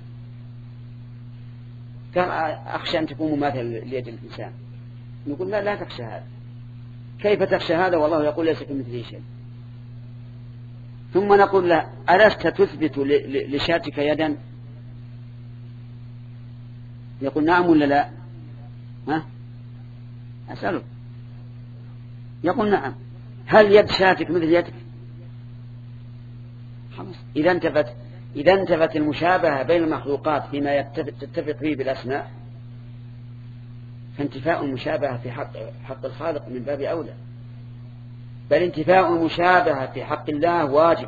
أخشى أن تكون مماثلة ليد الإنسان. نقول لا لا تخشى هذا. كيف تخشى هذا والله يقول ليس كمثله شيء؟ ثم نقول له ألست تثبت لشاتك يدا؟ يقول نعم ولا لا؟ ها؟ أسأله. يقول نعم. هل يد شاتك مثل يدك؟ خلاص. إذا انتفت إذا انتفت المشابهة بين المخلوقات فيما تتفق فيه بالأسماء، فانتفاء المشابهة في حق حق الخالق من باب أولى، بل انتفاء المشابهة في حق الله واجب،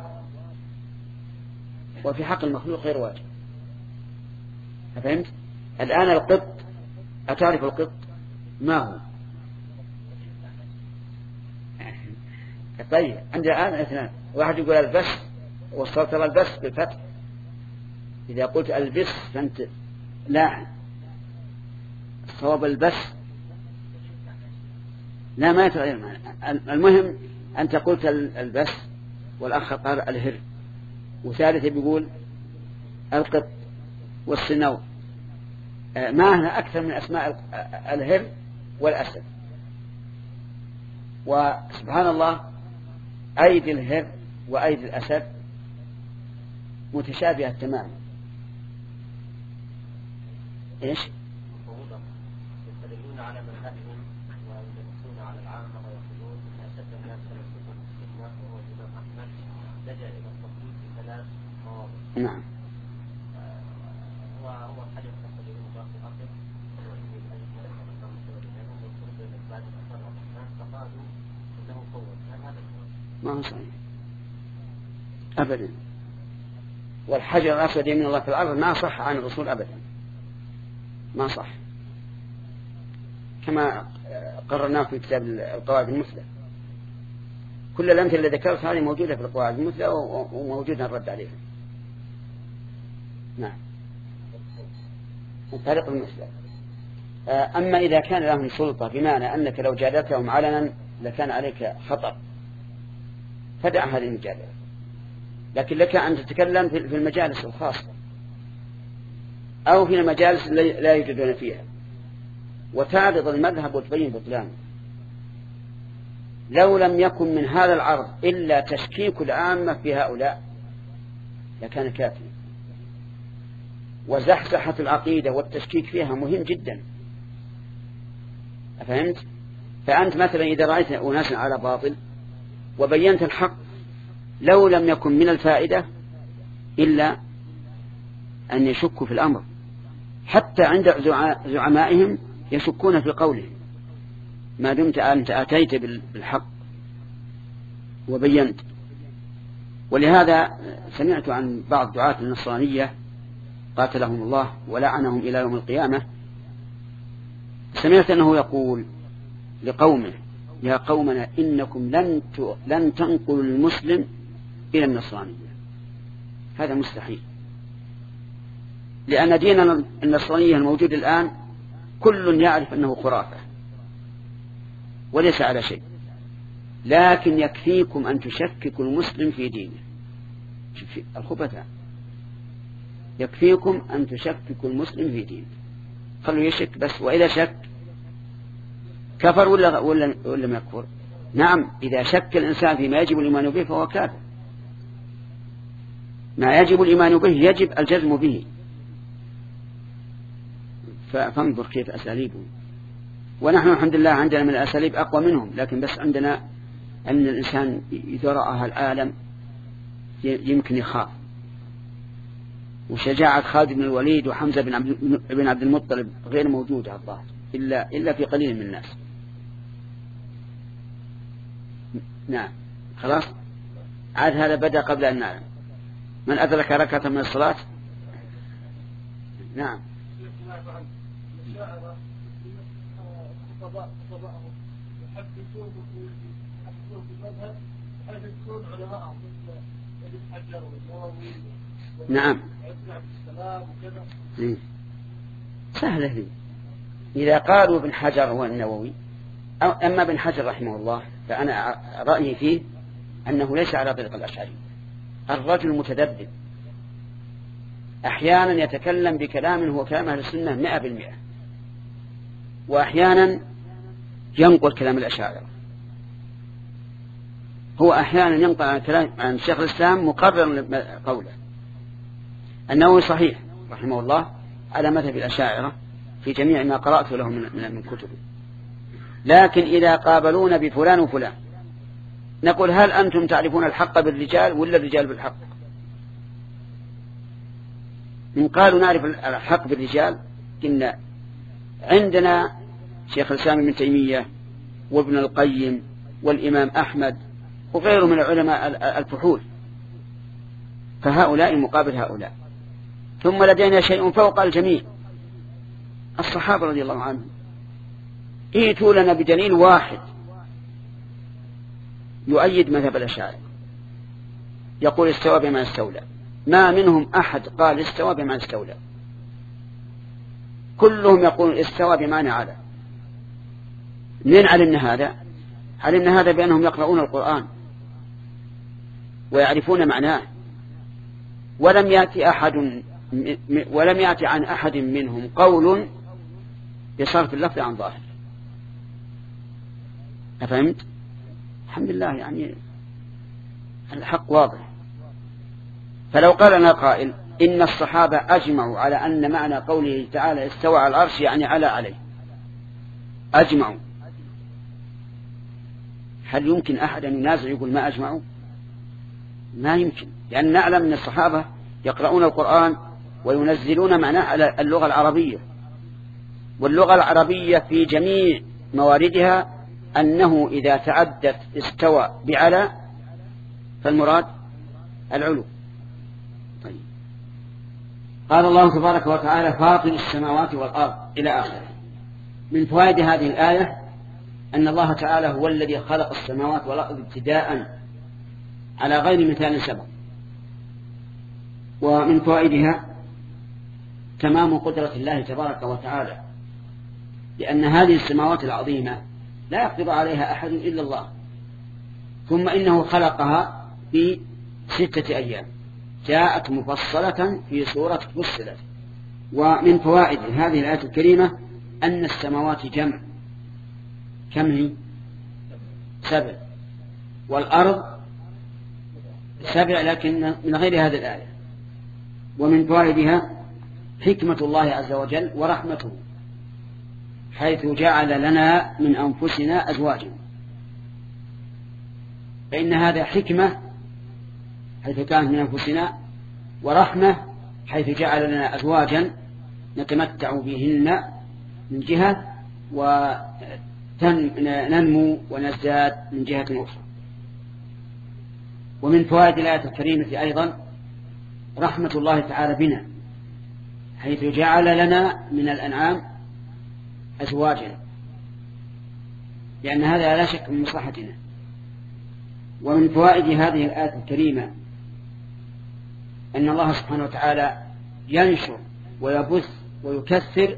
وفي حق المخلوق غير واجب. فهمت؟ الآن القط، أتعرف القط ما هو؟ طيب عندي الآن اثنان، واحد يقول البس، وصلت البس بالفتح. إذا قلت البس فأنت لا، الصواب البس لا ما يتغير معنا. المهم أنت قلت البس، والأخ قال الهر، وثالث بيقول القط والسنور. ما هنا أكثر من أسماء الهر والأسد. وسبحان الله أيدي الهر وأيدي الأسد متشابهة تماما. إيش؟ يستدلون على مذهبهم ويلبسون على العامة ويقولون إن أشد الناس يلبسون السنة وهو الإمام أحمد لجأ إلى التفضيل في ثلاث مواضع. نعم. وهو الحديث يستدلون باقي الأخر وإني الأجل أن الله مستوى لهم والفرد من بعد أثر الرحمن فقالوا إنه قوة. هل هذا ما هو صحيح أبدا. والحجر الأسود من الله في الأرض ما صح عن الرسول أبدا، ما صح، كما قررناه في كتاب القواعد المثلى. كل الأمثلة اللي ذكرت هذه موجودة في القواعد المثلى وموجودة الرد عليها. نعم الطريق المثلى. أما إذا كان لهم سلطة بمعنى أنك لو جادلتهم علنا لكان عليك خطر، فدع هذه المجادلة، لكن لك أن تتكلم في المجالس الخاصة أو في المجالس لا يوجدون فيها وتعرض المذهب وتبين بطلانه. لو لم يكن من هذا العرض إلا تشكيك العامة في هؤلاء لكان كافيا. وزحزحة العقيدة والتشكيك فيها مهم جدا. أفهمت؟ فأنت مثلا إذا رأيت أناسا على باطل وبينت الحق، لو لم يكن من الفائدة إلا أن يشكوا في الأمر، حتى عند زعمائهم يشكون في قوله، ما دمت أنت أتيت بالحق وبينت. ولهذا سمعت عن بعض دعاة النصرانية قاتلهم الله ولعنهم إلى يوم القيامة، سمعت أنه يقول لقومه: يا قومنا إنكم لن لن تنقلوا المسلم إلى النصرانية. هذا مستحيل، لأن دين النصرانية الموجود الآن كل يعرف أنه خرافة وليس على شيء، لكن يكفيكم أن تشككوا المسلم في دينه. الخبثاء يكفيكم أن تشككوا المسلم في دينه، خلوا يشك بس، وإذا شك كفر ولا ولا ولا ما يكفر؟ نعم، إذا شك الإنسان فيما يجب الإيمان به فهو كافر. ما يجب الإيمان به يجب الجزم به. فانظر كيف أساليبهم، ونحن الحمد لله عندنا من الأساليب أقوى منهم، لكن بس عندنا أن الإنسان إذا رأى العالم يمكن يخاف. وشجاعة خالد بن الوليد وحمزة بن عبد بن عبد المطلب غير موجودة على الظاهر إلا إلا في قليل من الناس. نعم خلاص، عاد هذا بدأ قبل أن نعلم. من أدرك ركعة من الصلاة. نعم. يحدثون يحدثون في المذهب حيث يكون علماء مثل ابن حجر والنووي نعم عبد السلام وكذا. إيه. سهلة لي إذا قالوا ابن حجر والنووي. أما ابن حجر رحمه الله فأنا رأيي فيه أنه ليس على طريق الأشعري. الرجل متذبذب أحيانا يتكلم بكلام هو كلام أهل السنة مئة بالمئة، وأحيانا ينقل كلام الأشاعرة. هو أحيانا ينقل عن كلام عن شيخ الإسلام مقرر قوله. النووي صحيح رحمه الله على مذهب الأشاعرة في جميع ما قرأت له من, من كتبه. لكن إذا قابلون بفلان وفلان نقول هل أنتم تعرفون الحق بالرجال ولا الرجال بالحق؟ من قالوا نعرف الحق بالرجال قلنا عندنا شيخ الإسلام ابن تيمية وابن القيم والإمام أحمد وغيره من العلماء الفحول، فهؤلاء مقابل هؤلاء. ثم لدينا شيء فوق الجميع، الصحابة رضي الله عنهم. ائتوا لنا بدليل واحد يؤيد مذهب الأشاعرة يقول استوى بما استولى. ما منهم أحد قال استوى بما استولى، كلهم يقول استوى بمعنى على. منين علمنا هذا؟ علمنا هذا بأنهم يقرؤون القرآن ويعرفون معناه، ولم يأتي أحد ولم يأتي عن أحد منهم قول بصرف اللفظ عن ظاهر. أفهمت؟ الحمد لله، يعني الحق واضح. فلو قال لنا قائل إن الصحابة أجمعوا على أن معنى قوله تعالى استوى على العرش يعني على عليه، أجمعوا، هل يمكن أحد أن ينازع يقول ما أجمعوا؟ ما يمكن، لأن نعلم أن الصحابة يقرؤون القرآن وينزلون معناه على اللغة العربية، واللغة العربية في جميع مواردها أنه إذا تعدت استوى بعلى فالمراد العلو. طيب. قال الله تبارك وتعالى فاطر السماوات والأرض إلى آخره. من فوائد هذه الآية أن الله تعالى هو الذي خلق السماوات والأرض ابتداء على غير مثال سبق. ومن فوائدها تمام قدرة الله تبارك وتعالى، لأن هذه السماوات العظيمة لا يقدر عليها أحد إلا الله، ثم إنه خلقها في ستة أيام جاءت مفصلة في سورة فصلت. ومن فوائد هذه الآية الكريمة أن السماوات جمع، كم هي؟ سبع، والأرض سبع لكن من غير هذه الآية. ومن فوائدها حكمة الله عز وجل ورحمته، حيث جعل لنا من أنفسنا أزواجا، فإن هذا حكمة حيث كانت من أنفسنا، ورحمة حيث جعل لنا أزواجا نتمتع بهن من جهة وننمو ونزداد من جهة أخرى. ومن فوائد الآية الكريمة أيضا رحمة الله تعالى بنا، حيث جعل لنا من الأنعام أزواجا، لأن هذا لا شك من مصلحتنا. ومن فوائد هذه الآية الكريمة أن الله سبحانه وتعالى ينشر ويبث ويكثر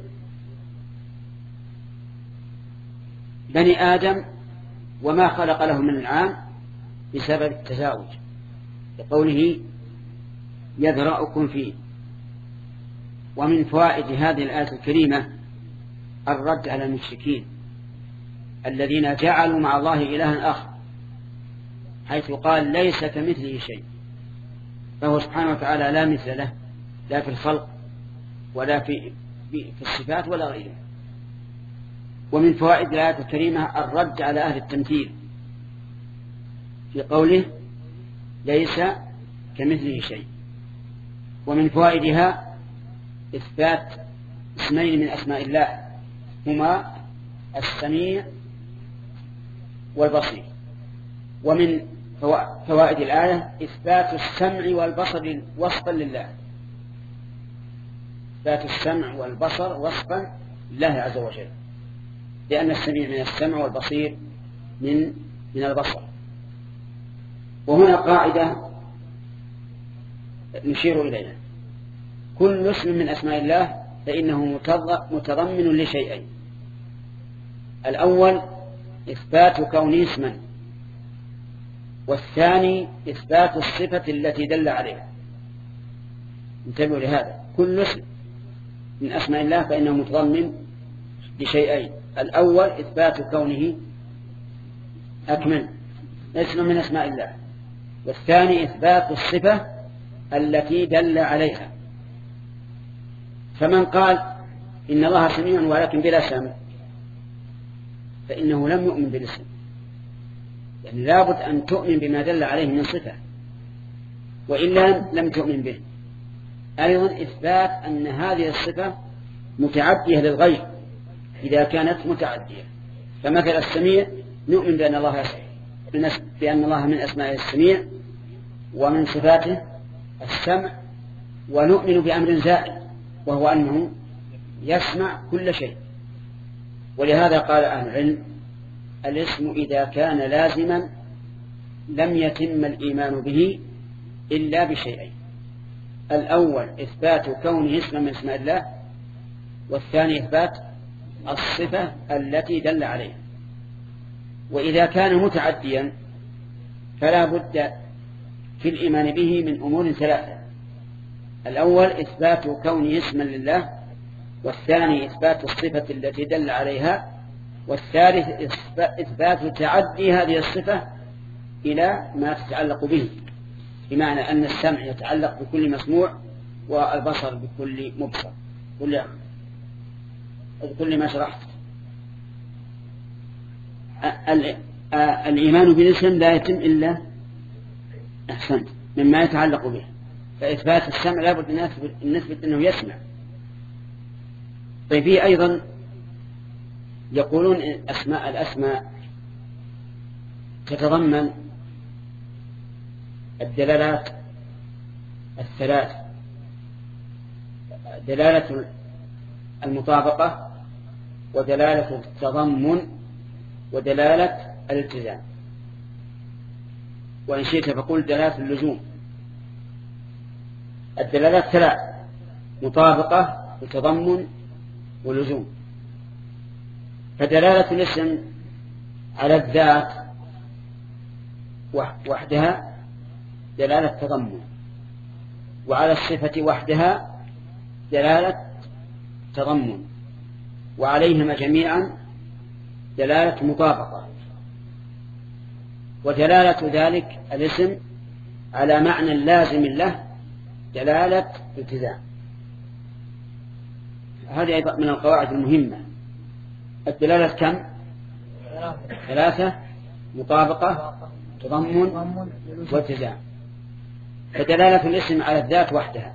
بني آدم وما خلق له من الأنعام بسبب التزاوج، لقوله يذرأكم فيه. ومن فوائد هذه الآية الكريمة الرد على المشركين الذين جعلوا مع الله إلها آخر، حيث قال ليس كمثله شيء، فهو سبحانه وتعالى لا مثل له، لا في الخلق ولا في, في الصفات ولا غيره. ومن فوائد الآية الكريمة الرد على أهل التمثيل في قوله ليس كمثله شيء. ومن فوائدها إثبات اسمين من أسماء الله هما السميع والبصير. ومن فوائد الآية إثبات السمع والبصر وصفا لله، إثبات السمع والبصر وصفا لله عز وجل، لأن السميع من السمع والبصير من من البصر. وهنا قاعدة نشير إليها: كل اسم من أسماء الله فإنه متضمن لشيئين: الأول إثبات كونه اسما، والثاني إثبات الصفة التي دل عليها. انتبهوا لهذا: كل اسم من أسماء الله فإنه متضمن لشيئين: الأول إثبات كونه أكمل اسم من أسماء الله، والثاني إثبات الصفة التي دل عليها. فمن قال إن الله سميع ولكن بلا سمع فإنه لم يؤمن بالاسم، يعني لابد أن تؤمن بما دل عليه من صفة، وإلا لم تؤمن به. أيضا إثبات أن هذه الصفة متعدية للغير إذا كانت متعدية، فمثل السميع نؤمن بأن الله بأن الله من أسماء السميع ومن صفاته السمع، ونؤمن بأمر زائد وهو أنه يسمع كل شيء. ولهذا قال أهل العلم: الاسم إذا كان لازما لم يتم الإيمان به إلا بشيئين: الأول إثبات كونه اسما من اسماء الله، والثاني إثبات الصفة التي دل عليها. وإذا كان متعديا فلا بد في الإيمان به من أمور ثلاثة: الأول إثبات كونه اسما لله، والثاني إثبات الصفة التي دل عليها، والثالث إثبات تعدي هذه الصفة إلى ما تتعلق به، بمعنى أن السمع يتعلق بكل مسموع، والبصر بكل مبصر، بكل ما شرحت. الإيمان بالاسم لا يتم إلا أحسنت مما يتعلق به، فإثبات السمع لابد أن نثبت أنه يسمع. طيب فيه أيضا يقولون أسماء الأسماء تتضمن الدلالات الثلاث: دلالة المطابقة، ودلالة التضمن، ودلالة الالتزام. وإن شئت فقل دلالة اللزوم. الدلالات ثلاث: مطابقة وتضمن ولزوم. فدلالة الاسم على الذات وحدها دلالة تضمن، وعلى الصفة وحدها دلالة تضمن، وعليهما جميعا دلالة مطابقة. ودلالة ذلك الاسم على معنى لازم له دلالة التزام. هذه أيضا من القواعد المهمة. الدلالة كم؟ ثلاثة: مطابقة، تضمن، والتزام. فدلالة الاسم على الذات وحدها،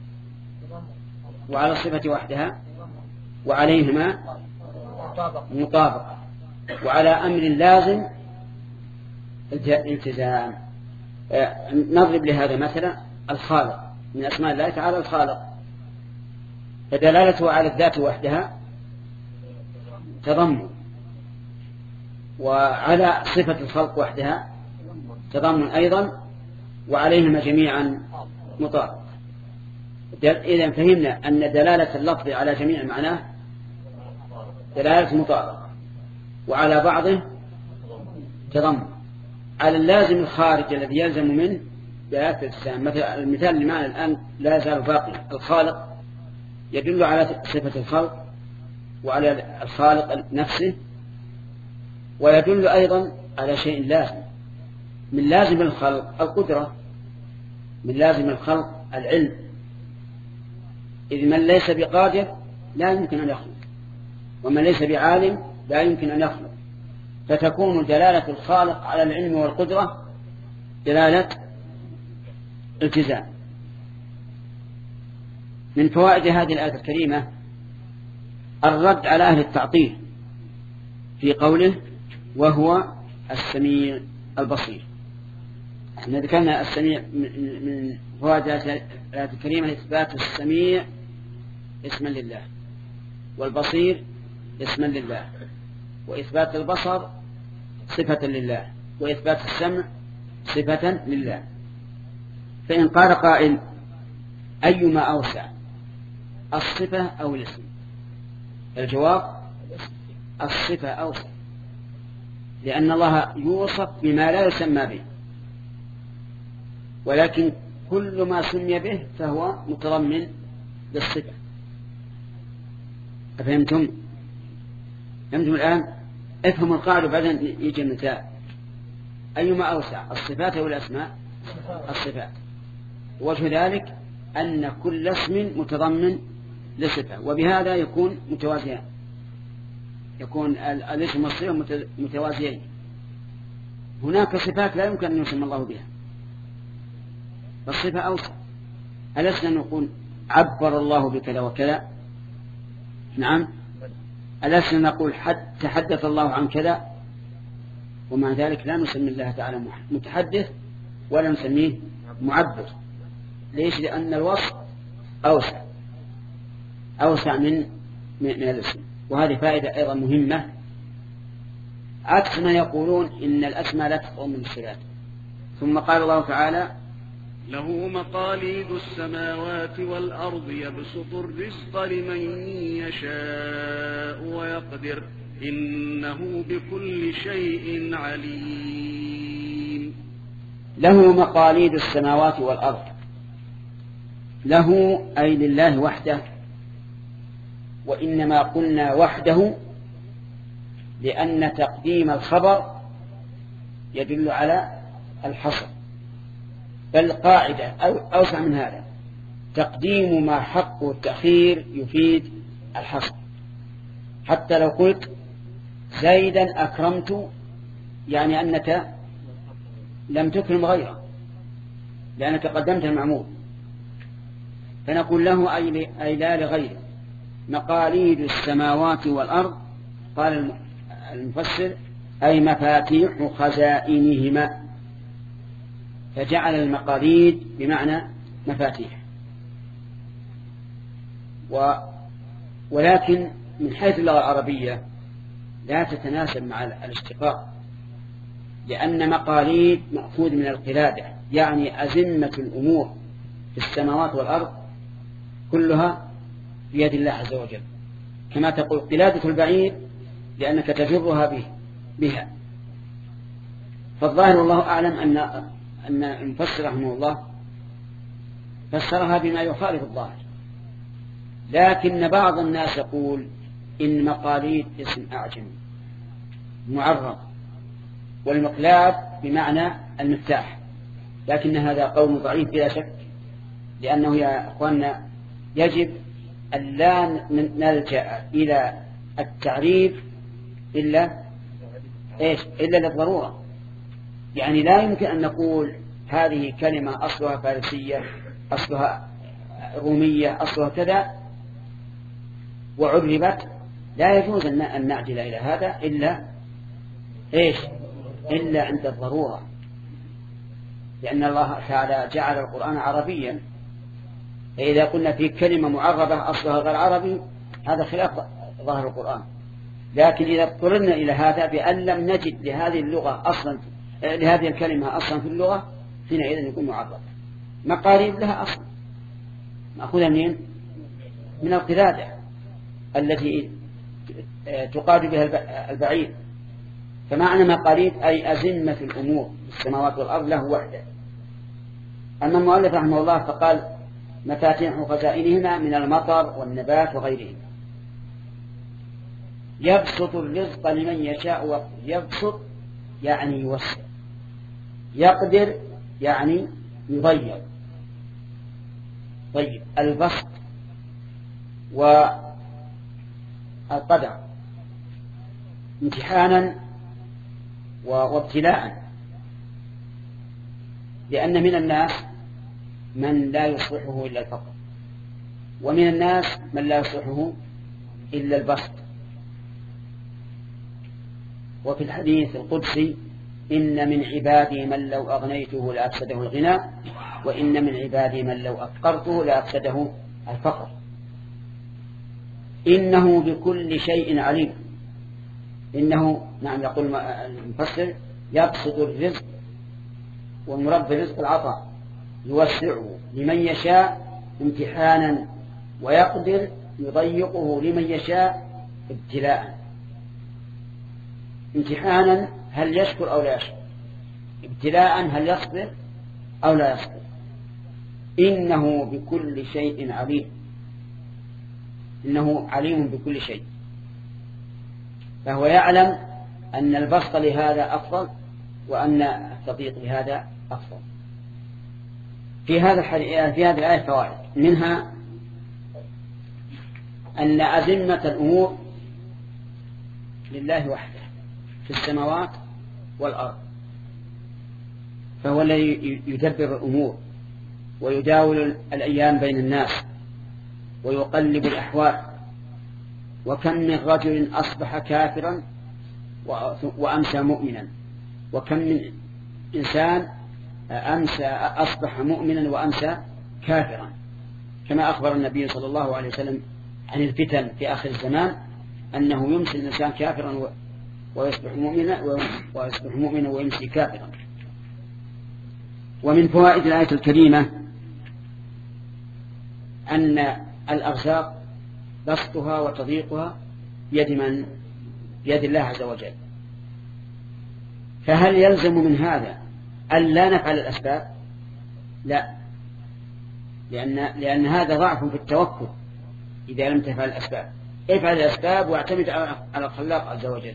وعلى الصفة وحدها، وعليهما مطابقة، وعلى أمر لازم التزام. نضرب لهذا مثلا: الخالق من أسماء الله تعالى الخالق، فدلالته على الذات وحدها تضمن، وعلى صفة الخلق وحدها تضمن أيضا، وعليهما جميعا مطابق. إذن فهمنا أن دلالة اللفظ على جميع معناه دلالة مطابقة، وعلى بعضه تضمن. على اللازم الخارج الذي يلزم منه دلالة الالتزام. مثل المثال اللي معنا الآن لا يزال باقي: الخالق يدل على صفة الخلق وعلى الخالق نفسه، ويدل أيضا على شيء لازم. من لازم الخلق القدرة، من لازم الخلق العلم، إذ من ليس بقادر لا يمكن أن يخلق، ومن ليس بعالم لا يمكن أن يخلق. فتكون دلالة الخالق على العلم والقدرة دلالة التزام. من فوائد هذه الآية الكريمة الرد على أهل التعطيل في قوله: وهو السميع البصير. احنا ذكرنا السميع من فوائد الآية الكريمة إثبات السميع اسما لله، والبصير اسما لله، وإثبات البصر صفة لله وإثبات السمع صفة لله. فإن قال قائل أيما أوسع الصفة أو الاسم؟ الجواب الصفة أوسع، لأن الله يوصف بما لا يسمى به، ولكن كل ما سمي به فهو متضمن للصفة. أفهمتم؟ فهمتم الآن؟ افهموا القاعدة بعدين يجي النتائج. أيما أوسع الصفات أو الأسماء؟ الصفات. وجه ذلك أن كل اسم متضمن لصفة، وبهذا يكون متوازيان، يكون الاسم والصفة متوازيين. هناك صفات لا يمكن أن يسمى الله بها، فالصفة أوسع. ألسنا نقول عبر الله بكذا وكذا؟ نعم. ألسنا نقول حد تحدث الله عن كذا؟ ومع ذلك لا نسمي الله تعالى متحدث ولا نسميه معبر. ليش؟ لأن الوصف أوسع أوسع من من الاسم. وهذه فائدة أيضا مهمة، عكس ما يقولون إن الأسماء لا تقوم من الصفات. ثم قال الله تعالى له مقاليد السماوات والأرض يبسط الرزق لمن يشاء ويقدر إنه بكل شيء عليم. له مقاليد السماوات والأرض. له أي لله وحده، وإنما قلنا وحده لأن تقديم الخبر يدل على الحصر، بل قاعدة أو أوسع من هذا، تقديم ما حقه التأخير يفيد الحصر. حتى لو قلت زيدا أكرمت يعني أنك لم تكرم غيره لأنك قدمت المعمول، فنقول له أي لا لغيره. مقاليد السماوات والأرض قال المفسر أي مفاتيح خزائنهما، فجعل المقاليد بمعنى مفاتيح. و ولكن من حيث اللغة العربية لا تتناسب مع الاشتقاق، لأن مقاليد مأخوذ من القلادة، يعني أزمة الأمور في السماوات والأرض كلها بيد الله عز وجل، كما تقول قلادة البعير لأنك تجرها به بها. فالظاهر والله أعلم أن أن المفسر رحمه الله فسرها بما يخالف الظاهر، لكن بعض الناس يقول إن مقاليد اسم أعجمي معرب، والمقلاب بمعنى المفتاح، لكن هذا قول ضعيف بلا شك، لأنه يا أخواننا يجب أن لا نلجأ إلى التعريف إلا إيش إلا للضرورة. يعني لا يمكن أن نقول هذه كلمة أصلها فارسية أصلها رومية أصلها كذا وعربت، لا يجوز أن نعدل إلى هذا إلا إيش إلا عند الضرورة، لأن الله تعالى جعل القرآن عربيا، فإذا قلنا في كلمة معربة أصلها غير عربي هذا خلاف ظاهر القرآن. لكن إذا اضطررنا إلى هذا بأن لم نجد لهذه اللغة أصلا لهذه الكلمة أصلا في اللغة حينئذ يكون معرب. مقاليد لها أصل مأخوذة منين؟ من القلادة التي تقاد بها البعير. فمعنى مقاليد أي أزمة الأمور السماوات والأرض له وحده. أما المؤلف رحمه الله فقال مفاتيح خزائنهما من المطر والنبات وغيرهم. يبسط الرزق لمن يشاء، يبسط يعني يوسع، يقدر يعني يضيق. طيب البسط والقدر امتحانا وابتلاء، لأن من الناس من لا يصلحه إلا الفقر، ومن الناس من لا يصلحه إلا البسط. وفي الحديث القدسي إن من عبادي من لو أغنيته لأفسده الغنى، وإن من عبادي من لو أفقرته لأفسده الفقر. إنه بكل شيء عليم. إنه نعم يقول المفسر يبسط الرزق، والمراد بالرزق العطاء، يوسعه لمن يشاء امتحانا، ويقدر يضيقه لمن يشاء ابتلاء. امتحانا هل يشكر أو لا يشكر، ابتلاء هل يصبر أو لا يصبر. إنه بكل شيء عليم، إنه عليم بكل شيء، فهو يعلم أن البسط لهذا أفضل وأن التضييق لهذا أفضل. في هذا في هذه الآية فوائد، منها أن أزمة الأمور لله وحده في السماوات والأرض، فهو الذي يدبر الأمور ويداول الأيام بين الناس ويقلب الأحوال. وكم من رجل أصبح كافرا وأمسى مؤمنا، وكم من إنسان أمسى أصبح مؤمنا وأمسى كافرا، كما أخبر النبي صلى الله عليه وسلم عن الفتن في آخر الزمان أنه يمسي الإنسان كافرا ويصبح مؤمنا ويصبح مؤمنا ويمسي كافرا. ومن فوائد الآية الكريمة أن الأرزاق بسطها وتضييقها بيد من؟ بيد الله عز وجل. فهل يلزم من هذا أن لا نفعل الأسباب؟ لا، لأن, لأن هذا ضعف في التوكل. إذا لم تفعل الأسباب افعل الأسباب واعتمد على الخلاق عز وجل.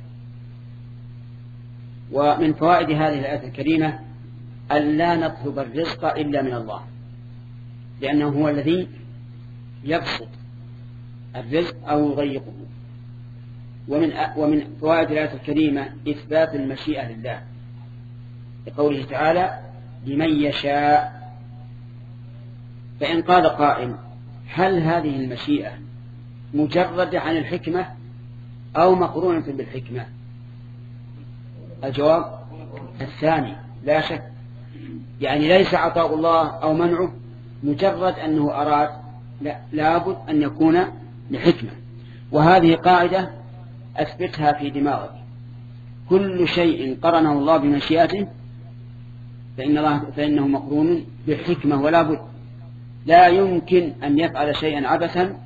ومن فوائد هذه الآية الكريمة أن لا نطلب الرزق إلا من الله، لأنه هو الذي يبسط الرزق أو يضيقه. ومن ومن فوائد الآية الكريمة إثبات المشيئة لله، لقوله تعالى لمن يشاء. فإن قال قائل هل هذه المشيئة مجردة عن الحكمة أو مقرونة بالحكمة؟ الجواب الثاني لا شك، يعني ليس عطاء الله أو منعه مجرد أنه أراد، لا، لابد أن يكون لحكمة. وهذه قاعدة أثبتها في دماغك: كل شيء قرنه الله بمشيئته فإن الله فإنه مقرون بالحكمة، ولا بد. لا يمكن أن يفعل شيئا عبثا،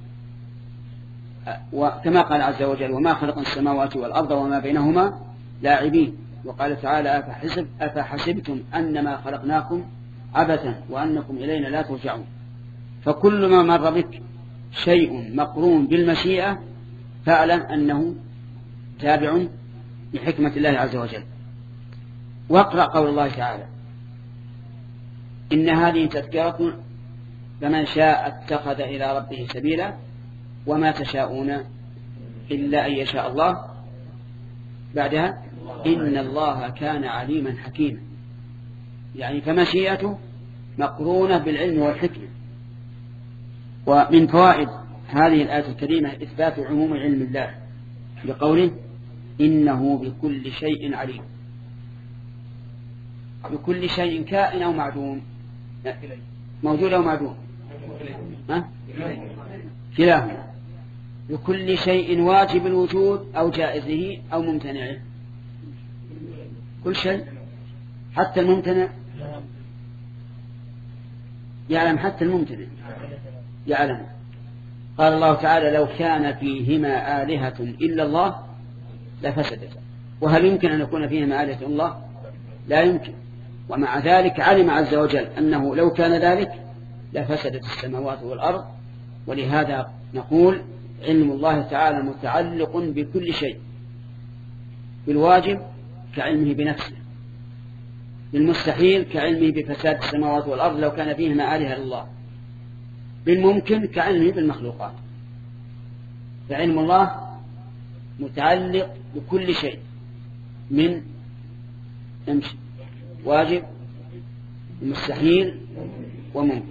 وكما قال عز وجل وما خلقنا السماوات والأرض وما بينهما لاعبين. وقال تعالى أفحسب أفحسبتم أنما خلقناكم عبثا وأنكم إلينا لا ترجعون. فكل ما مر بك شيء مقرون بالمشيئة فاعلم أنه تابع لحكمة الله عز وجل. واقرأ قول الله تعالى إن هذه تذكرة فمن شاء اتخذ إلى ربه سبيلا وما تشاءون إلا أن يشاء الله. بعدها إن الله كان عليما حكيما، يعني فمشيئته مقرونة بالعلم والحكمة. ومن فوائد هذه الآية الكريمة إثبات عموم علم الله بقوله إنه بكل شيء عليم. بكل شيء كائن أو معدوم، موجود أو معدوم، ها؟ كلاهما. بكل شيء واجب الوجود أو جائزه أو ممتنعه، كل شيء حتى الممتنع يعلم، حتى الممتنع يعلم. قال الله تعالى لو كان فيهما آلهة إلا الله لفسدتا. وهل يمكن أن يكون فيهما آلهة إلا الله؟ لا يمكن. ومع ذلك علم عز وجل أنه لو كان ذلك لفسدت السماوات والأرض. ولهذا نقول علم الله تعالى متعلق بكل شيء، بالواجب كعلمه بنفسه، بالمستحيل كعلمه بفساد السماوات والأرض لو كان فيهما آلهة إلا الله، بالممكن كعلمه بالمخلوقات. فعلم الله متعلق بكل شيء من امشي واجب مستحيل وممكن.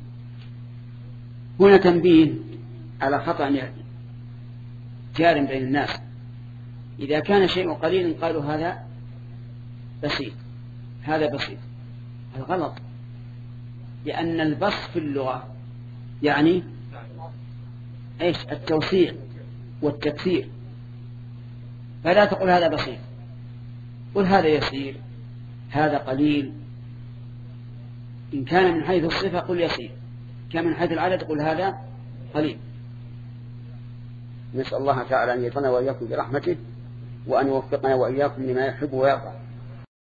هنا تنبيه على خطأ جار بين الناس: إذا كان شيء قليل قالوا هذا بسيط، هذا بسيط. هذا غلط، لأن البسط في اللغة يعني إيش؟ التوسيع والتكثير. فلا تقول هذا بسيط، قل هذا يسير، هذا قليل. إن كان من حيث الصفة قل يسير، كان من حيث العدد قل هذا قليل. نسأل الله تعالى أن يجعلنا وإياكم برحمته، وأن يوفقنا وإياكم لما يحب ويرضى.